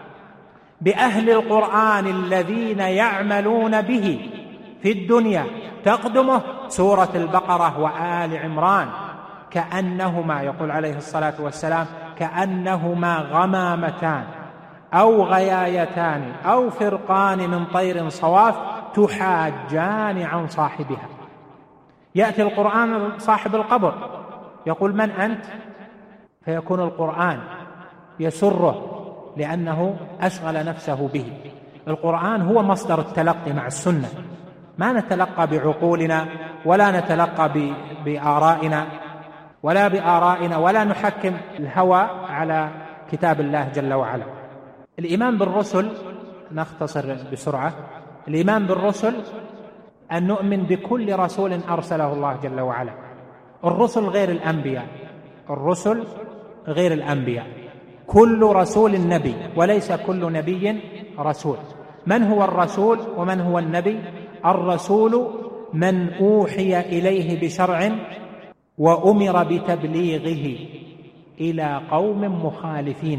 بأهل القرآن الذين يعملون به في الدنيا، تقدمه سورة البقرة وآل عمران، كأنهما، يقول عليه الصلاة والسلام، كأنهما غمامتان أو غيايتان أو فرقان من طير صواف تحاجان عن صاحبها. يأتي القرآن صاحب القبر يقول: من أنت؟ فيكون القرآن يسره لأنه أشغل نفسه به. القرآن هو مصدر التلقي مع السنة. ما نتلقى بعقولنا ولا نتلقى بآرائنا ولا بآرائنا ولا نحكم الهوى على كتاب الله جل وعلا. الإيمان بالرسل، نختصر بسرعة. الإيمان بالرسل أن نؤمن بكل رسول أرسله الله جل وعلا. الرسل غير الأنبياء، الرسل غير الأنبياء. كل رسول نبي وليس كل نبي رسول. من هو الرسول ومن هو النبي؟ الرسول من أوحي إليه بشرع وأمر بتبليغه إلى قوم مخالفين،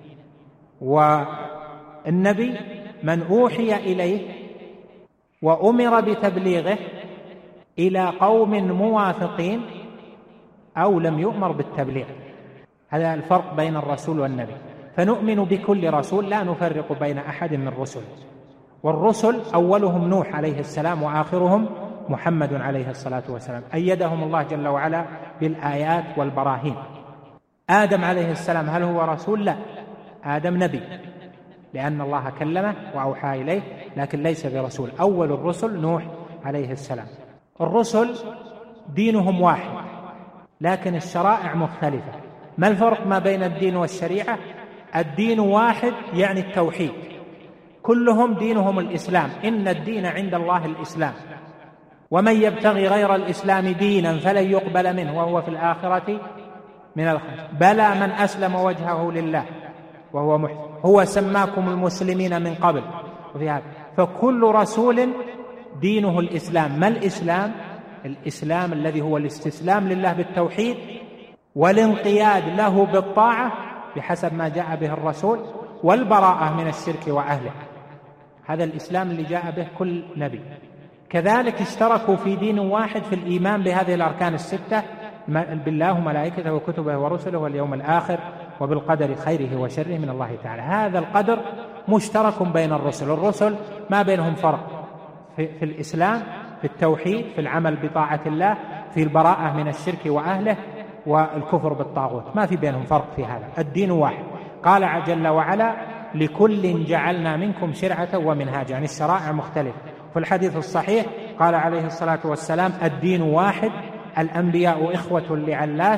والنبي من أوحي إليه وأمر بتبليغه إلى قوم موافقين أو لم يؤمر بالتبليغ. هذا الفرق بين الرسول والنبي. فنؤمن بكل رسول، لا نفرق بين أحد من الرسل. والرسل أولهم نوح عليه السلام وآخرهم محمد عليه الصلاة والسلام، أيدهم الله جل وعلا بالآيات والبراهين. آدم عليه السلام هل هو رسول؟ لا، آدم نبي لأن الله كلمه وأوحى إليه، لكن ليس برسول. أول الرسل نوح عليه السلام. الرسل دينهم واحد لكن الشرائع مختلفة. ما الفرق ما بين الدين والشريعة؟ الدين واحد يعني التوحيد، كلهم دينهم الإسلام. إن الدين عند الله الإسلام، ومن يبتغي غير الإسلام دينا فلن يقبل منه وهو في الآخرة من الخاسرين. بلى من أسلم وجهه لله وهو محسن، هو سماكم المسلمين من قبل وفي هذا. فكل رسول دينه الإسلام. ما الإسلام؟ الإسلام الذي هو الاستسلام لله بالتوحيد والانقياد له بالطاعة بحسب ما جاء به الرسول، والبراءة من الشرك وأهله. هذا الإسلام اللي جاء به كل نبي. كذلك اشتركوا في دين واحد في الإيمان بهذه الأركان الستة: بالله وملائكته وكتبه ورسله واليوم الآخر وبالقدر خيره وشره من الله تعالى. هذا القدر مشترك بين الرسل. الرسل ما بينهم فرق في, في الإسلام، في التوحيد، في العمل بطاعة الله، في البراءة من الشرك وأهله والكفر بالطاغوت، ما في بينهم فرق في هذا. الدين واحد. قال جل وعلا: لكل جعلنا منكم شرعة ومنهاجا، يعني الشرائع مختلفة. في الحديث الصحيح قال عليه الصلاة والسلام: الدين واحد، الأنبياء إخوة لعلات،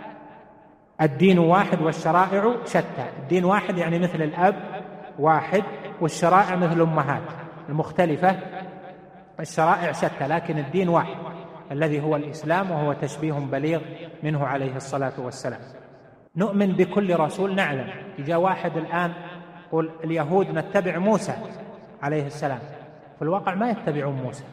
الدين واحد والشرائع شتى. الدين واحد يعني مثل الأب واحد، والشرائع مثل الأمهات المختلفة، الشرائع شتى، لكن الدين واحد الذي هو الإسلام، وهو تشبيه بليغ منه عليه الصلاة والسلام. نؤمن بكل رسول، نعلم. إذا واحد الآن قل اليهود نتبع موسى عليه السلام، في الواقع ما يتبعون موسى.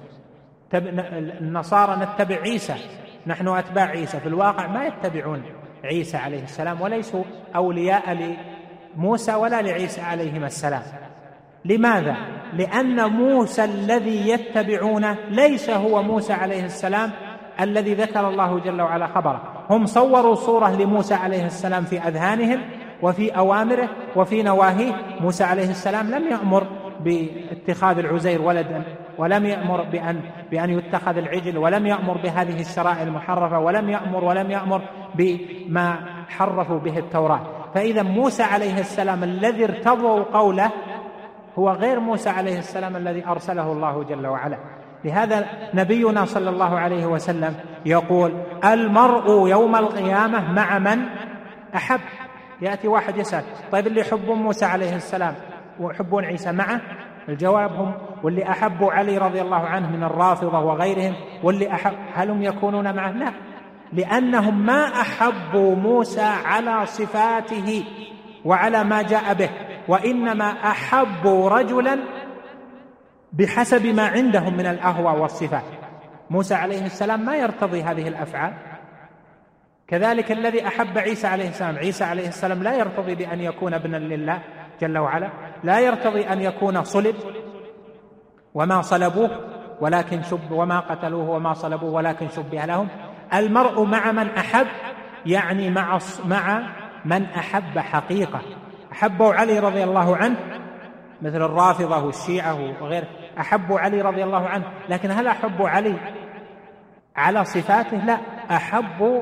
النصارى نتبع عيسى، نحن أتباع عيسى، في الواقع ما يتبعون عيسى عليه السلام، وليسوا أولياء لموسى ولا لعيسى عليهما السلام. لماذا؟ لأن موسى الذي يتبعونه ليس هو موسى عليه السلام الذي ذكر الله جل وعلا خبره. هم صوروا صورة لموسى عليه السلام في أذهانهم وفي أوامره وفي نواهيه. موسى عليه السلام لم يأمر باتخاذ العزير ولدا، ولم يأمر بأن, بأن يتخذ العجل، ولم يأمر بهذه الشرائع المحرفة، ولم يأمر ولم يأمر بما حرفوا به التوراة. فإذا موسى عليه السلام الذي ارتضوا قوله هو غير موسى عليه السلام الذي أرسله الله جل وعلا. لهذا نبينا صلى الله عليه وسلم يقول: المرء يوم القيامة مع من أحب. يأتي واحد يسأل: طيب اللي يحبون موسى عليه السلام ويحبون عيسى معه؟ الجواب: هم واللي أحبوا علي رضي الله عنه من الرافضة وغيرهم، واللي أحب هل هم يكونون معه؟ لا، لأنهم ما أحبوا موسى على صفاته وعلى ما جاء به، وإنما أحبوا رجلا بحسب ما عندهم من الأهواء والصفات. موسى عليه السلام ما يرتضي هذه الأفعال. كذلك الذي أحب عيسى عليه السلام، عيسى عليه السلام لا يرتضي بأن يكون ابنا لله جل وعلا، لا يرتضي أن يكون صلب، وما صلبوه ولكن شب، وما قتلوه وما صلبوه ولكن شبه لهم. المرء مع من أحب، يعني مع مع من أحب حقيقة. أحبوا علي رضي الله عنه مثل الرافضة والشيعة وغيره، أحبوا علي رضي الله عنه، لكن هل أحبوا علي على صفاته؟ لا، أحبوا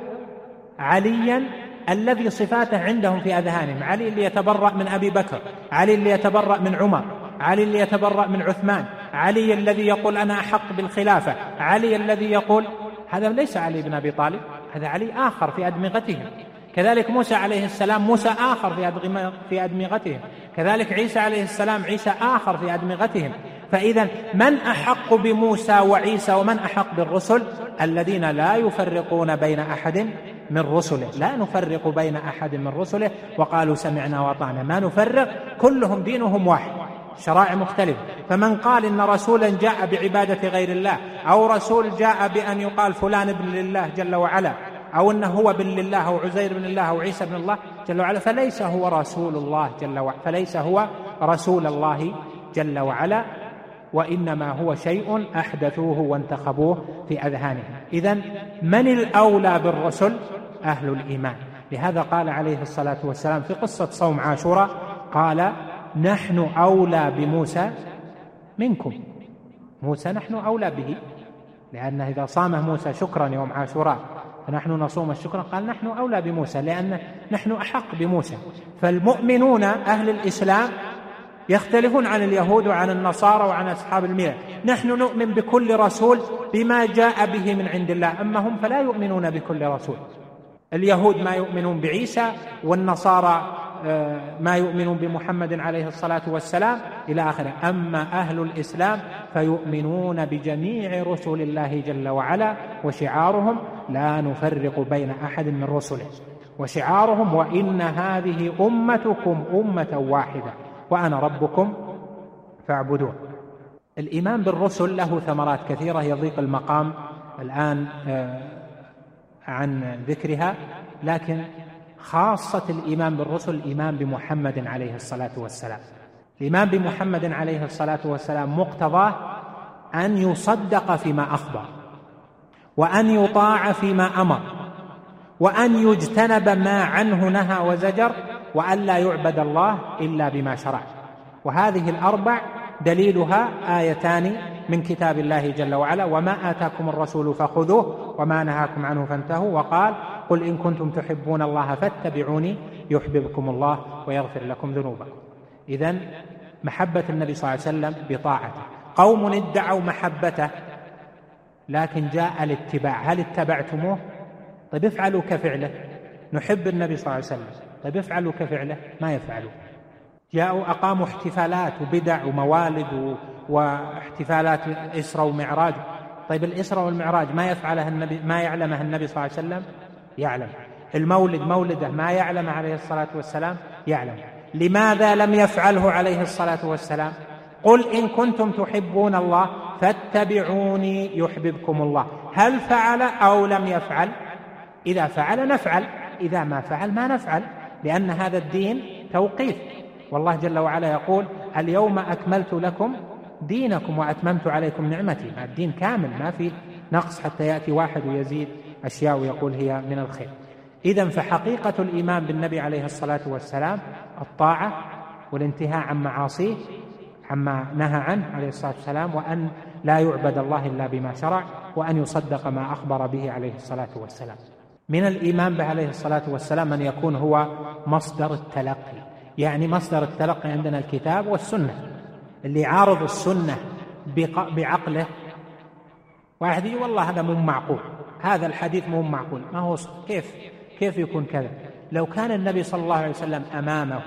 عليا الذي صفاته عندهم في أذهانهم. علي اللي يتبرأ من أبي بكر، علي اللي يتبرأ من عمر، علي اللي يتبرأ من عثمان، علي الذي يقول أنا أحق بالخلافة، علي الذي يقول هذا ليس علي بن أبي طالب، هذا علي آخر في أدمغتهم. كذلك موسى عليه السلام موسى آخر في أدمغتهم، كذلك عيسى عليه السلام عيسى آخر في أدمغتهم. فإذا من أحق بموسى وعيسى ومن أحق بالرسل؟ الذين لا يفرقون بين أحد من رسله، لا نفرق بين أحد من رسله، وقالوا سمعنا وأطعنا، ما نفرق، كلهم دينهم واحد، شرائع مختلفة. فمن قال إن رسولا جاء بعبادة غير الله، أو رسول جاء بأن يقال فلان ابن لله جل وعلا، أو أنه هو بن لله أو عزير بن الله أو عيسى بن الله جل وعلا، فليس هو رسول الله جل وعلا، فليس هو رسول الله جل وعلا، وإنما هو شيء أحدثوه وانتخبوه في أذهانهم. إذن من الأولى بالرسل؟ أهل الإيمان. لهذا قال عليه الصلاة والسلام في قصة صوم عاشوراء، قال: نحن أولى بموسى منكم. موسى نحن أولى به، لأن إذا صامه موسى شكرا يوم عاشوراء فنحن نصوم الشكر. قال: نحن أولى بموسى لأن نحن أحق بموسى. فالمؤمنون أهل الإسلام يختلفون عن اليهود وعن النصارى وعن أصحاب الملة. نحن نؤمن بكل رسول بما جاء به من عند الله، أما هم فلا يؤمنون بكل رسول. اليهود ما يؤمنون بعيسى، والنصارى ما يؤمنون بمحمد عليه الصلاة والسلام إلى آخره. أما أهل الإسلام فيؤمنون بجميع رسل الله جل وعلا، وشعارهم لا نفرق بين أحد من رسله، وشعارهم وإن هذه أمتكم أمة واحدة وأنا ربكم فاعبدون. الإيمان بالرسل له ثمرات كثيرة يضيق المقام الآن عن ذكرها، لكن خاصة الإيمان بالرسل الإيمان بمحمد عليه الصلاة والسلام. الإيمان بمحمد عليه الصلاة والسلام مقتضاه أن يصدق فيما أخبر، وأن يطاع فيما أمر، وأن يجتنب ما عنه نهى وزجر، وأن لا يعبد الله إلا بما شرع. وهذه الأربع دليلها آيتان من كتاب الله جل وعلا: وما آتاكم الرسول فخذوه وما نهاكم عنه فانتهوا، وقال: قل إن كنتم تحبون الله فاتبعوني يحببكم الله ويغفر لكم ذنوبكم. إذن محبة النبي صلى الله عليه وسلم بطاعته. قوم ادعوا محبته لكن جاء الاتباع، هل اتبعتموه؟ طيب افعلوا كفعله. نحب النبي صلى الله عليه وسلم، طيب افعلوا كفعله، ما يفعلوا. جاءوا أقاموا احتفالات وبدع وموالد واحتفالات إسراء ومعراج، طيب الإسراء والمعراج ما يفعلها النبي، ما يعلمها النبي صلى الله عليه وسلم؟ يعلم. المولد مولده ما يعلم عليه الصلاة والسلام؟ يعلم. لماذا لم يفعله عليه الصلاة والسلام؟ قل إن كنتم تحبون الله فاتبعوني يحببكم الله. هل فعل أو لم يفعل؟ إذا فعل نفعل، إذا ما فعل ما نفعل، لأن هذا الدين توقيف. والله جل وعلا يقول: اليوم أكملت لكم دينكم وأتممت عليكم نعمتي. الدين كامل ما في نقص، حتى يأتي واحد ويزيد أشياء ويقول هي من الخير. إذن فحقيقة الإيمان بالنبي عليه الصلاة والسلام الطاعة والانتهاء عن معاصيه عما نهى عنه عليه الصلاة والسلام، وأن لا يعبد الله إلا بما شرع، وأن يصدق ما أخبر به عليه الصلاة والسلام. من الإيمان به عليه الصلاة والسلام أن يكون هو مصدر التلقي، يعني مصدر التلقي عندنا الكتاب والسنة. اللي عارض السنة بعقله، واحد يقول والله هذا مو معقول، هذا الحديث مو معقول، ما هو كيف كيف يكون كذا؟ لو كان النبي صلى الله عليه وسلم أمامه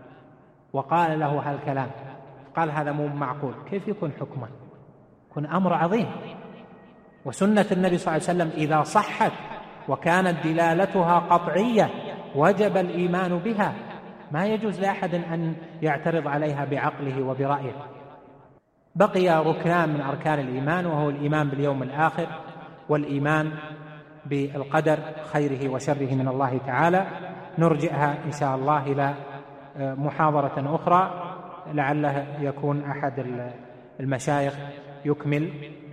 وقال له هالكلام، قال هذا مو معقول، كيف يكون حكما؟ يكون أمر عظيم. وسنة النبي صلى الله عليه وسلم إذا صحت وكانت دلالتها قطعية وجب الإيمان بها، ما يجوز لأحد أن يعترض عليها بعقله وبرأيه. بقي ركنان من أركان الإيمان، وهو الإيمان باليوم الآخر والإيمان بالقدر خيره وشره من الله تعالى. نرجئها إن شاء الله إلى محاضرة أخرى، لعله يكون أحد المشايخ يكمل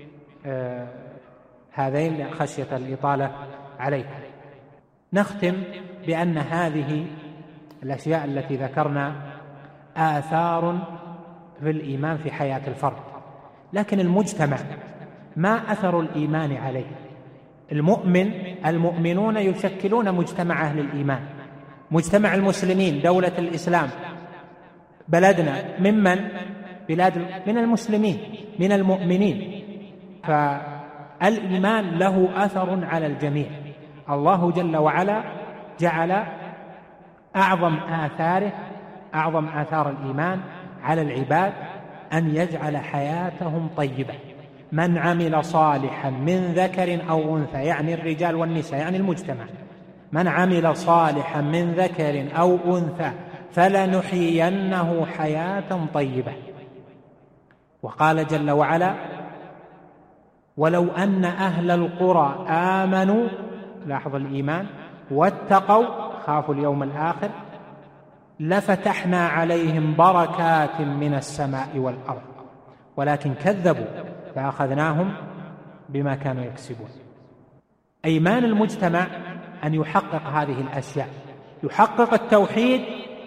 هذين خشية الإطالة عليه. نختم بأن هذه الأشياء التي ذكرنا آثار في الإيمان في حياة الفرد، لكن المجتمع ما أثر الإيمان عليه؟ المؤمن المؤمنون يشكلون مجتمع أهل الإيمان، مجتمع المسلمين، دولة الإسلام، بلدنا ممن بلاد من المسلمين من المؤمنين، فالإيمان له أثر على الجميع. الله جل وعلا جعل أعظم آثاره أعظم آثار الإيمان على العباد أن يجعل حياتهم طيبة. من عمل صالحا من ذكر أو أنثى، يعني الرجال والنساء، يعني المجتمع، من عمل صالحا من ذكر أو أنثى فلنحيينه حياة طيبة. وقال جل وعلا: ولو أن أهل القرى آمنوا، لاحظ الإيمان، واتقوا، خافوا اليوم الآخر، لفتحنا عليهم بركات من السماء والأرض ولكن كذبوا فأخذناهم بما كانوا يكسبون. أيمان المجتمع أن يحقق هذه الأشياء، يحقق التوحيد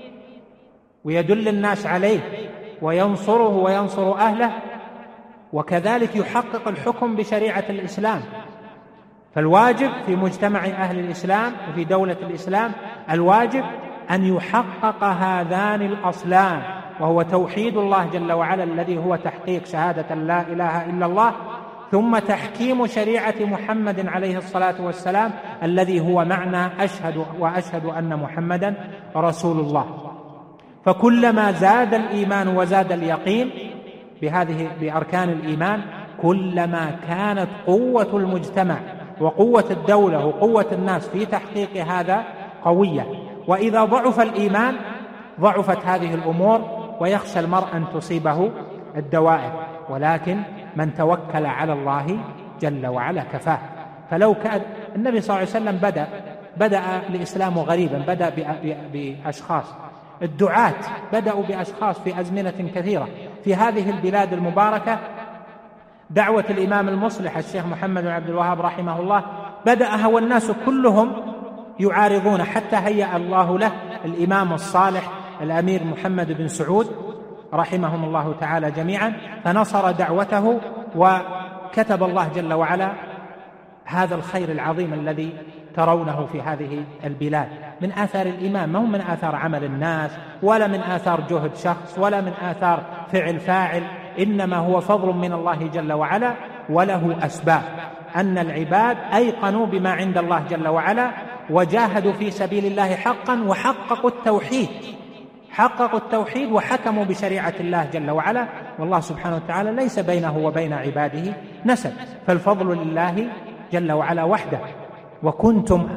ويدل الناس عليه وينصره وينصر أهله، وكذلك يحقق الحكم بشريعة الإسلام. فالواجب في مجتمع أهل الإسلام وفي دولة الإسلام، الواجب أن يحقق هذان الأصلان، وهو توحيد الله جل وعلا الذي هو تحقيق شهادة لا إله إلا الله، ثم تحكيم شريعة محمد عليه الصلاة والسلام الذي هو معنى أشهد وأشهد أن محمدا رسول الله. فكلما زاد الإيمان وزاد اليقين بهذه بأركان الإيمان، كلما كانت قوة المجتمع وقوة الدولة وقوة الناس في تحقيق هذا قوية. وإذا ضعف الإيمان ضعفت هذه الأمور، ويخشى المرء أن تصيبه الدوائر، ولكن من توكل على الله جل وعلا كفاه. فلو كان النبي صلى الله عليه وسلم بدأ بدأ الإسلام غريبا، بدأ بأشخاص، الدعاة بدأوا بأشخاص في أزمنة كثيرة في هذه البلاد المباركة، دعوة الإمام المصلح الشيخ محمد بن عبد الوهاب رحمه الله بدأها والناس كلهم يعارضون، حتى هيأ الله له الإمام الصالح الأمير محمد بن سعود رحمهم الله تعالى جميعا، فنصر دعوته وكتب الله جل وعلا هذا الخير العظيم الذي ترونه في هذه البلاد من آثار الإمام، ما هو من آثار عمل الناس ولا من آثار جهد شخص ولا من آثار فعل فاعل، إنما هو فضل من الله جل وعلا وله أسباب. أن العباد أيقنوا بما عند الله جل وعلا وجاهدوا في سبيل الله حقا وحققوا التوحيد، حققوا التوحيد وحكموا بشريعة الله جل وعلا، والله سبحانه وتعالى ليس بينه وبين عباده نسب، فالفضل لله جل وعلا وحده. وكنتم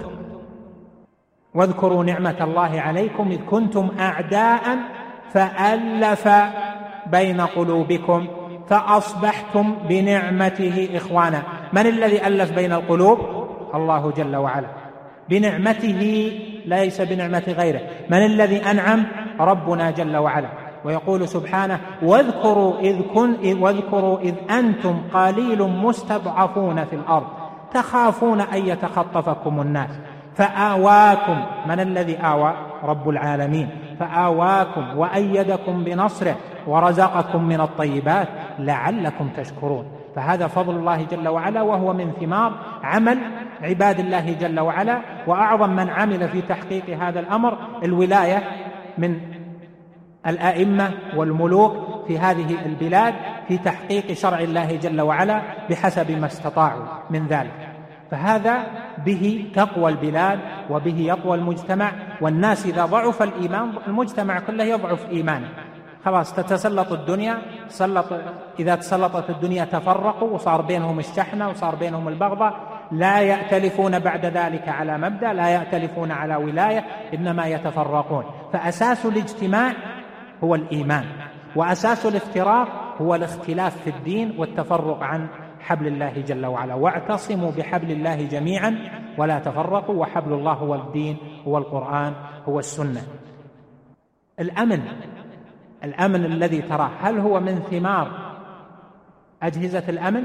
واذكروا نعمة الله عليكم إذ كنتم أعداء فألف بين قلوبكم فأصبحتم بنعمته إخوانا. من الذي ألف بين القلوب؟ الله جل وعلا بنعمته، ليس بنعمة غيره. من الذي أنعم؟ ربنا جل وعلا. ويقول سبحانه واذكروا إذ, كن واذكروا إذ أنتم قليل مستضعفون في الأرض تخافون أن يتخطفكم الناس فآواكم. من الذي آوى؟ رب العالمين. فآواكم وأيدكم بنصره ورزقكم من الطيبات لعلكم تشكرون. فهذا فضل الله جل وعلا، وهو من ثمار عمل عباد الله جل وعلا. وأعظم من عمل في تحقيق هذا الأمر الولاية من الأئمة والملوك في هذه البلاد في تحقيق شرع الله جل وعلا بحسب ما استطاعوا من ذلك. فهذا به تقوى البلاد وبه يقوى المجتمع. والناس إذا ضعف الإيمان المجتمع كله يضعف إيمانه، خلاص تتسلط الدنيا. تسلط إذا تسلطت الدنيا تفرقوا وصار بينهم الشحنة وصار بينهم البغضاء، لا يأتلفون بعد ذلك على مبدأ، لا يأتلفون على ولاية، إنما يتفرقون. فأساس الاجتماع هو الإيمان، وأساس الافتراق هو الاختلاف في الدين والتفرق عن حبل الله جل وعلا. واعتصموا بحبل الله جميعا ولا تفرقوا، وحبل الله هو الدين، هو القرآن، هو السنة. الأمن الأمن الذي تراه هل هو من ثمار أجهزة الأمن؟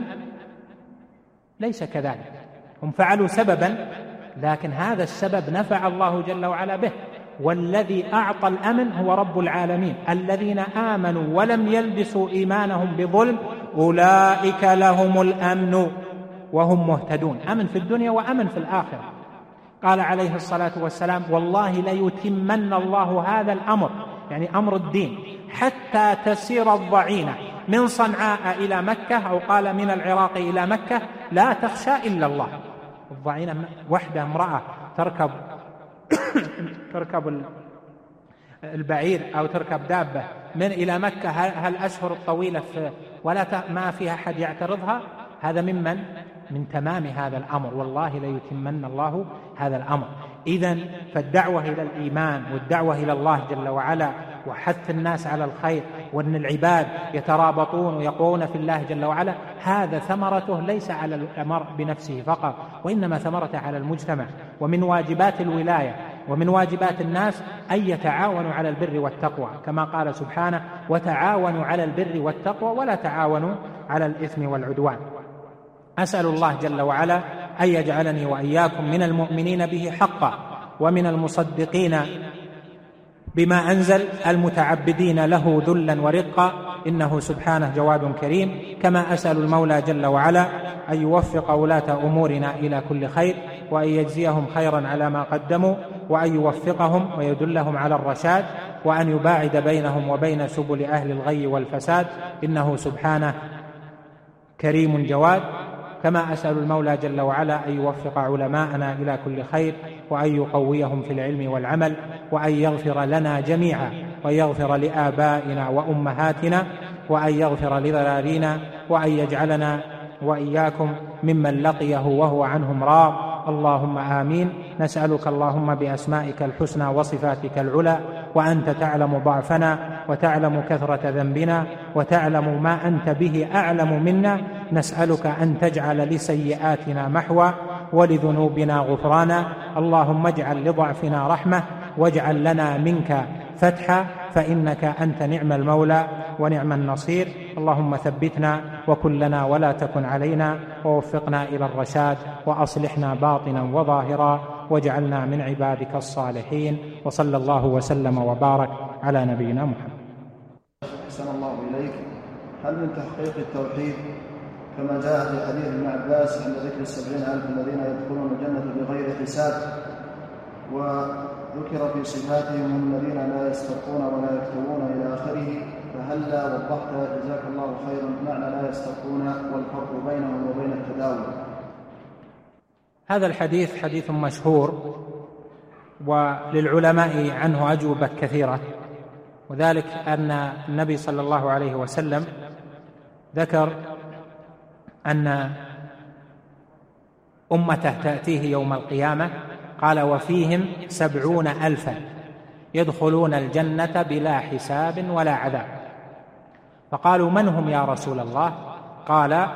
ليس كذلك. هم فعلوا سببا، لكن هذا السبب نفع الله جل وعلا به. والذي أعطى الأمن هو رب العالمين. الذين آمنوا ولم يلبسوا إيمانهم بظلم أولئك لهم الأمن وهم مهتدون. أمن في الدنيا وأمن في الآخرة. قال عليه الصلاة والسلام والله ليتمن الله هذا الأمر، يعني أمر الدين، حتى تسير الضعينة من صنعاء إلى مكة، أو قال من العراق إلى مكة، لا تخشى إلا الله. الضعينة وحدة امرأة تركب تركب البعير أو تركب دابة من إلى مكة هالأشهر الطويلة ولا ما فيها أحد يعترضها، هذا ممن من تمام هذا الأمر. والله ليتمن الله هذا الأمر. إذن فالدعوة إلى الإيمان والدعوة إلى الله جل وعلا وحث الناس على الخير، وأن العباد يترابطون ويقوون في الله جل وعلا، هذا ثمرته ليس على الأمر بنفسه فقط، وإنما ثمرته على المجتمع. ومن واجبات الولاية ومن واجبات الناس أن يتعاونوا على البر والتقوى، كما قال سبحانه وتعاونوا على البر والتقوى ولا تعاونوا على الإثم والعدوان. أسأل الله جل وعلا أن يجعلني وإياكم من المؤمنين به حقا، ومن المصدقين بما أنزل، المتعبدين له ذلا ورقا، إنه سبحانه جواد كريم. كما أسأل المولى جل وعلا أن يوفق ولاة أمورنا إلى كل خير، وأن يجزيهم خيرا على ما قدموا، وأن يوفقهم ويدلهم على الرشاد، وأن يباعد بينهم وبين سبل أهل الغي والفساد، إنه سبحانه كريم جواد. كما أسأل المولى جل وعلا أن يوفق علماءنا إلى كل خير، وأن يقويهم في العلم والعمل، وأن يغفر لنا جميعا، وأن يغفر لآبائنا وأمهاتنا، وأن يغفر لذرارينا، وأن يجعلنا وإياكم ممن لقيه وهو عنهم راض. اللهم آمين. نسألك اللهم بأسمائك الحسنى وصفاتك العلى، وأنت تعلم ضعفنا وتعلم كثرة ذنبنا وتعلم ما أنت به أعلم منا، نسألك أن تجعل لسيئاتنا محوى ولذنوبنا غفرانا. اللهم اجعل لضعفنا رحمة، واجعل لنا منك فتحا، فإنك أنت نعم المولى ونعم النصير. اللهم ثبتنا وكن لنا ولا تكن علينا، ووفقنا إلى الرشاد، وأصلحنا باطنا وظاهرا، واجعلنا من عبادك الصالحين. وصلى الله وسلم وبارك على نبينا محمد. أحسن الله إليك. هل من تحقيق التوحيد كما جاء في حديث ابن عباس عند ذكر السبعين ألف الذين يدخلون الجنة بغير حساب، وذكر في صفاتهم هم الذين لا يسترقون ولا يكتوون إلى آخره، فهلا وضحت جزاك الله خيرا معنى لا يسترقون والفرق بينهم وبين التداول؟ هذا الحديث حديث مشهور وللعلماء عنه أجوبة كثيرة، وذلك أن النبي صلى الله عليه وسلم ذكر أن أمته تأتيه يوم القيامة، قال وفيهم سبعون ألفا يدخلون الجنة بلا حساب ولا عذاب. فقالوا من هم يا رسول الله؟ قال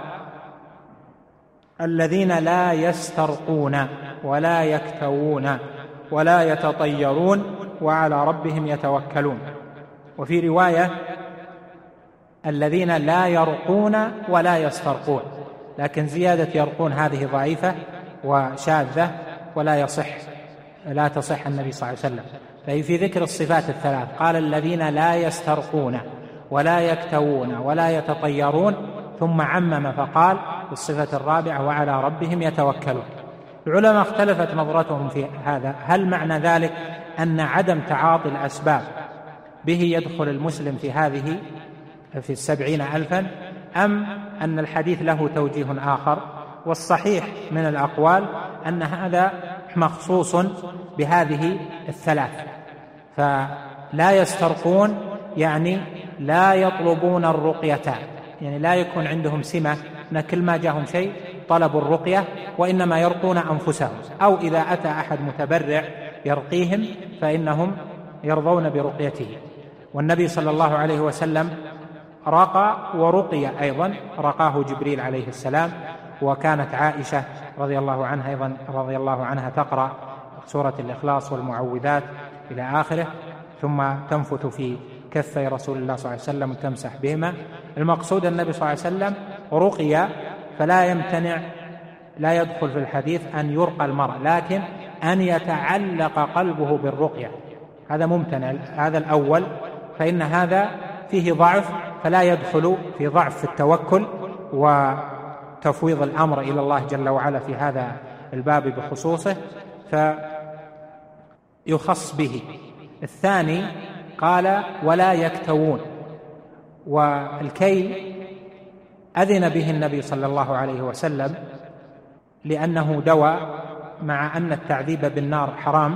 الذين لا يسترقون ولا يكتوون ولا يتطيرون وعلى ربهم يتوكلون. وفي رواية الذين لا يرقون ولا يسترقون، لكن زيادة يرقون هذه ضعيفة وشاذة ولا يصح لا تصح النبي صلى الله عليه وسلم. فهي في ذكر الصفات الثلاث، قال الذين لا يسترقون ولا يكتوون ولا يتطيرون، ثم عمم فقال بالصفة الرابعة وعلى ربهم يتوكلون. العلماء اختلفت نظرتهم في هذا، هل معنى ذلك أن عدم تعاطي الأسباب به يدخل المسلم في هذه في السبعين ألفا، أم أن الحديث له توجيه آخر؟ والصحيح من الأقوال أن هذا مخصوص بهذه الثلاث. فلا يسترقون يعني لا يطلبون الرقية، يعني لا يكون عندهم سمة أن كل ما جاءهم شيء طلبوا الرقية، وإنما يرقون أنفسهم، أو إذا أتى أحد متبرع يرقيهم فإنهم يرضون برقيته. والنبي صلى الله عليه وسلم رقى ورقي أيضا، رقاه جبريل عليه السلام، وكانت عائشة رضي الله عنها أيضا رضي الله عنها تقرأ سورة الإخلاص والمعوذات إلى آخره، ثم تنفث في كفي رسول الله صلى الله عليه وسلم وتمسح بهما. المقصود النبي صلى الله عليه وسلم رقي، فلا يمتنع لا يدخل في الحديث أن يرقى المرء، لكن أن يتعلق قلبه بالرقية هذا ممتنع. هذا الأول فإن هذا فيه ضعف، فلا يدخل في ضعف في التوكل وتفويض الأمر إلى الله جل وعلا في هذا الباب بخصوصه، فيخص به. الثاني قال ولا يكتوون، والكي أذن به النبي صلى الله عليه وسلم لأنه دواء، مع أن التعذيب بالنار حرام.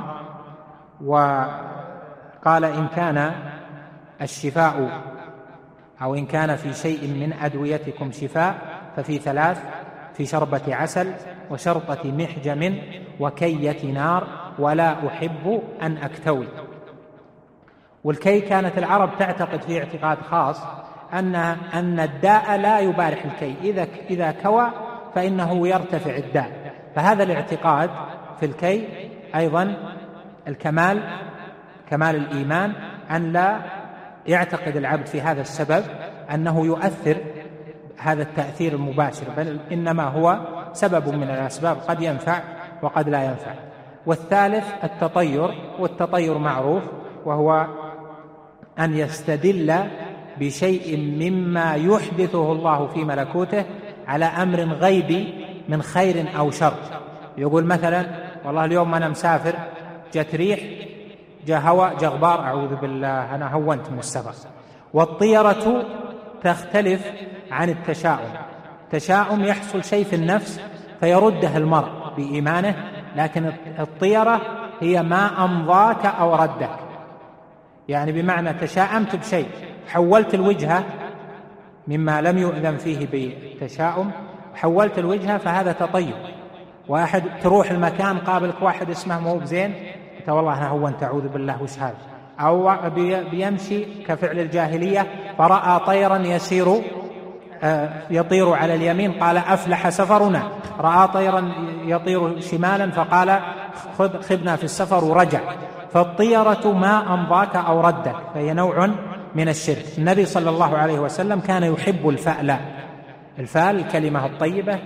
وقال إن كان الشفاء أو إن كان في شيء من أدويتكم شفاء ففي ثلاث: في شربة عسل وشرطة محجم وكية نار ولا أحب أن أكتوي. والكي كانت العرب تعتقد في اعتقاد خاص أن أن الداء لا يبارح الكي، إذا إذا كوى فإنه يرتفع الداء. فهذا الاعتقاد في الكي أيضا الكمال كمال الإيمان، أن لا يعتقد العبد في هذا السبب أنه يؤثر هذا التأثير المباشر، بل إنما هو سبب من الأسباب، قد ينفع وقد لا ينفع. والثالث التطير، والتطير معروف، وهو أن يستدل بشيء مما يحدثه الله في ملكوته على أمر غيبي من خير أو شر. يقول مثلا والله اليوم أنا مسافر، جت ريح، جاء هواء، جاء غبار، أعوذ بالله أنا هونت من السفر. والطيرة تختلف عن التشاؤم. تشاؤم يحصل شيء في النفس فيرده المرء بإيمانه، لكن الطيرة هي ما أمضاك أو ردك، يعني بمعنى تشاءمت بشيء، حولت الوجهة مما لم يؤذن فيه بتشاؤم، حولت الوجهة، فهذا تطير. واحد تروح المكان قابلك واحد اسمه مو بزين، انت والله انا هونت اعوذ بالله وش هذا، او بيمشي كفعل الجاهلية فرأى طيرا يسير يطير على اليمين قال أفلح سفرنا، رأى طيرا يطير شمالا فقال خذنا في السفر ورجع. فالطيرة ما أمضاك أو ردك، فهي نوع من الشرك. النبي صلى الله عليه وسلم كان يحب الفأل، الفأل الكلمة الطيبة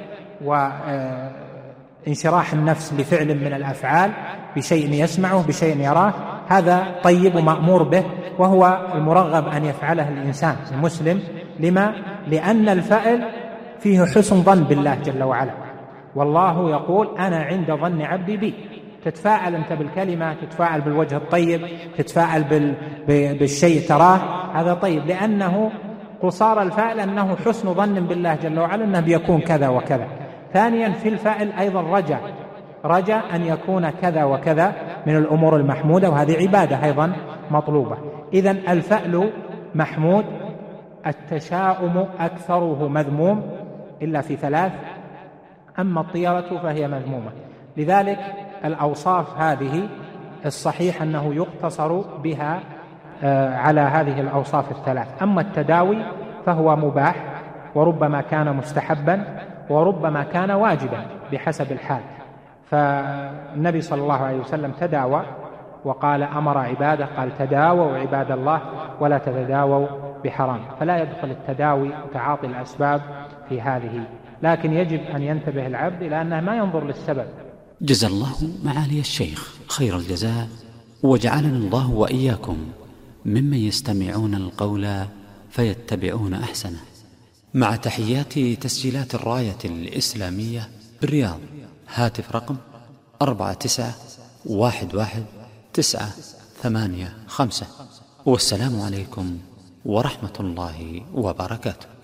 وانشراح النفس لفعل من الأفعال بشيء يسمعه بشيء يراه، هذا طيب ومأمور به، وهو المرغب أن يفعله الإنسان المسلم. لما؟ لأن الفأل فيه حسن ظن بالله جل وعلا، والله يقول أنا عند ظن عبدي بي. تتفاعل أنت بالكلمة، تتفاعل بالوجه الطيب، تتفاعل بال... بالشيء تراه، هذا طيب، لأنه قصار الفعل أنه حسن ظن بالله جل وعلا أنه بيكون كذا وكذا. ثانيا في الفعل أيضا رجاء، رجاء أن يكون كذا وكذا من الأمور المحمودة، وهذه عبادة أيضا مطلوبة. إذن الفعل محمود، التشاؤم أكثره مذموم إلا في ثلاث، أما الطيرة فهي مذمومة. لذلك الأوصاف هذه الصحيح أنه يقتصر بها على هذه الأوصاف الثلاث. أما التداوي فهو مباح، وربما كان مستحبا، وربما كان واجبا بحسب الحال. فالنبي صلى الله عليه وسلم تداوى وقال أمر عباده، قال تداووا عباد الله ولا تتداووا بحرام، فلا يدخل التداوي وتعاطي الأسباب في هذه، لكن يجب أن ينتبه العبد لأنه ما ينظر للسبب. جزا الله معالي الشيخ خير الجزاء، وجعلنا الله وإياكم ممن يستمعون القول فيتبعون أحسنه. مع تحيات تسجيلات الراية الإسلامية بالرياض، هاتف رقم أربعة تسعة واحد واحد تسعة ثمانية خمسة، والسلام عليكم ورحمة الله وبركاته.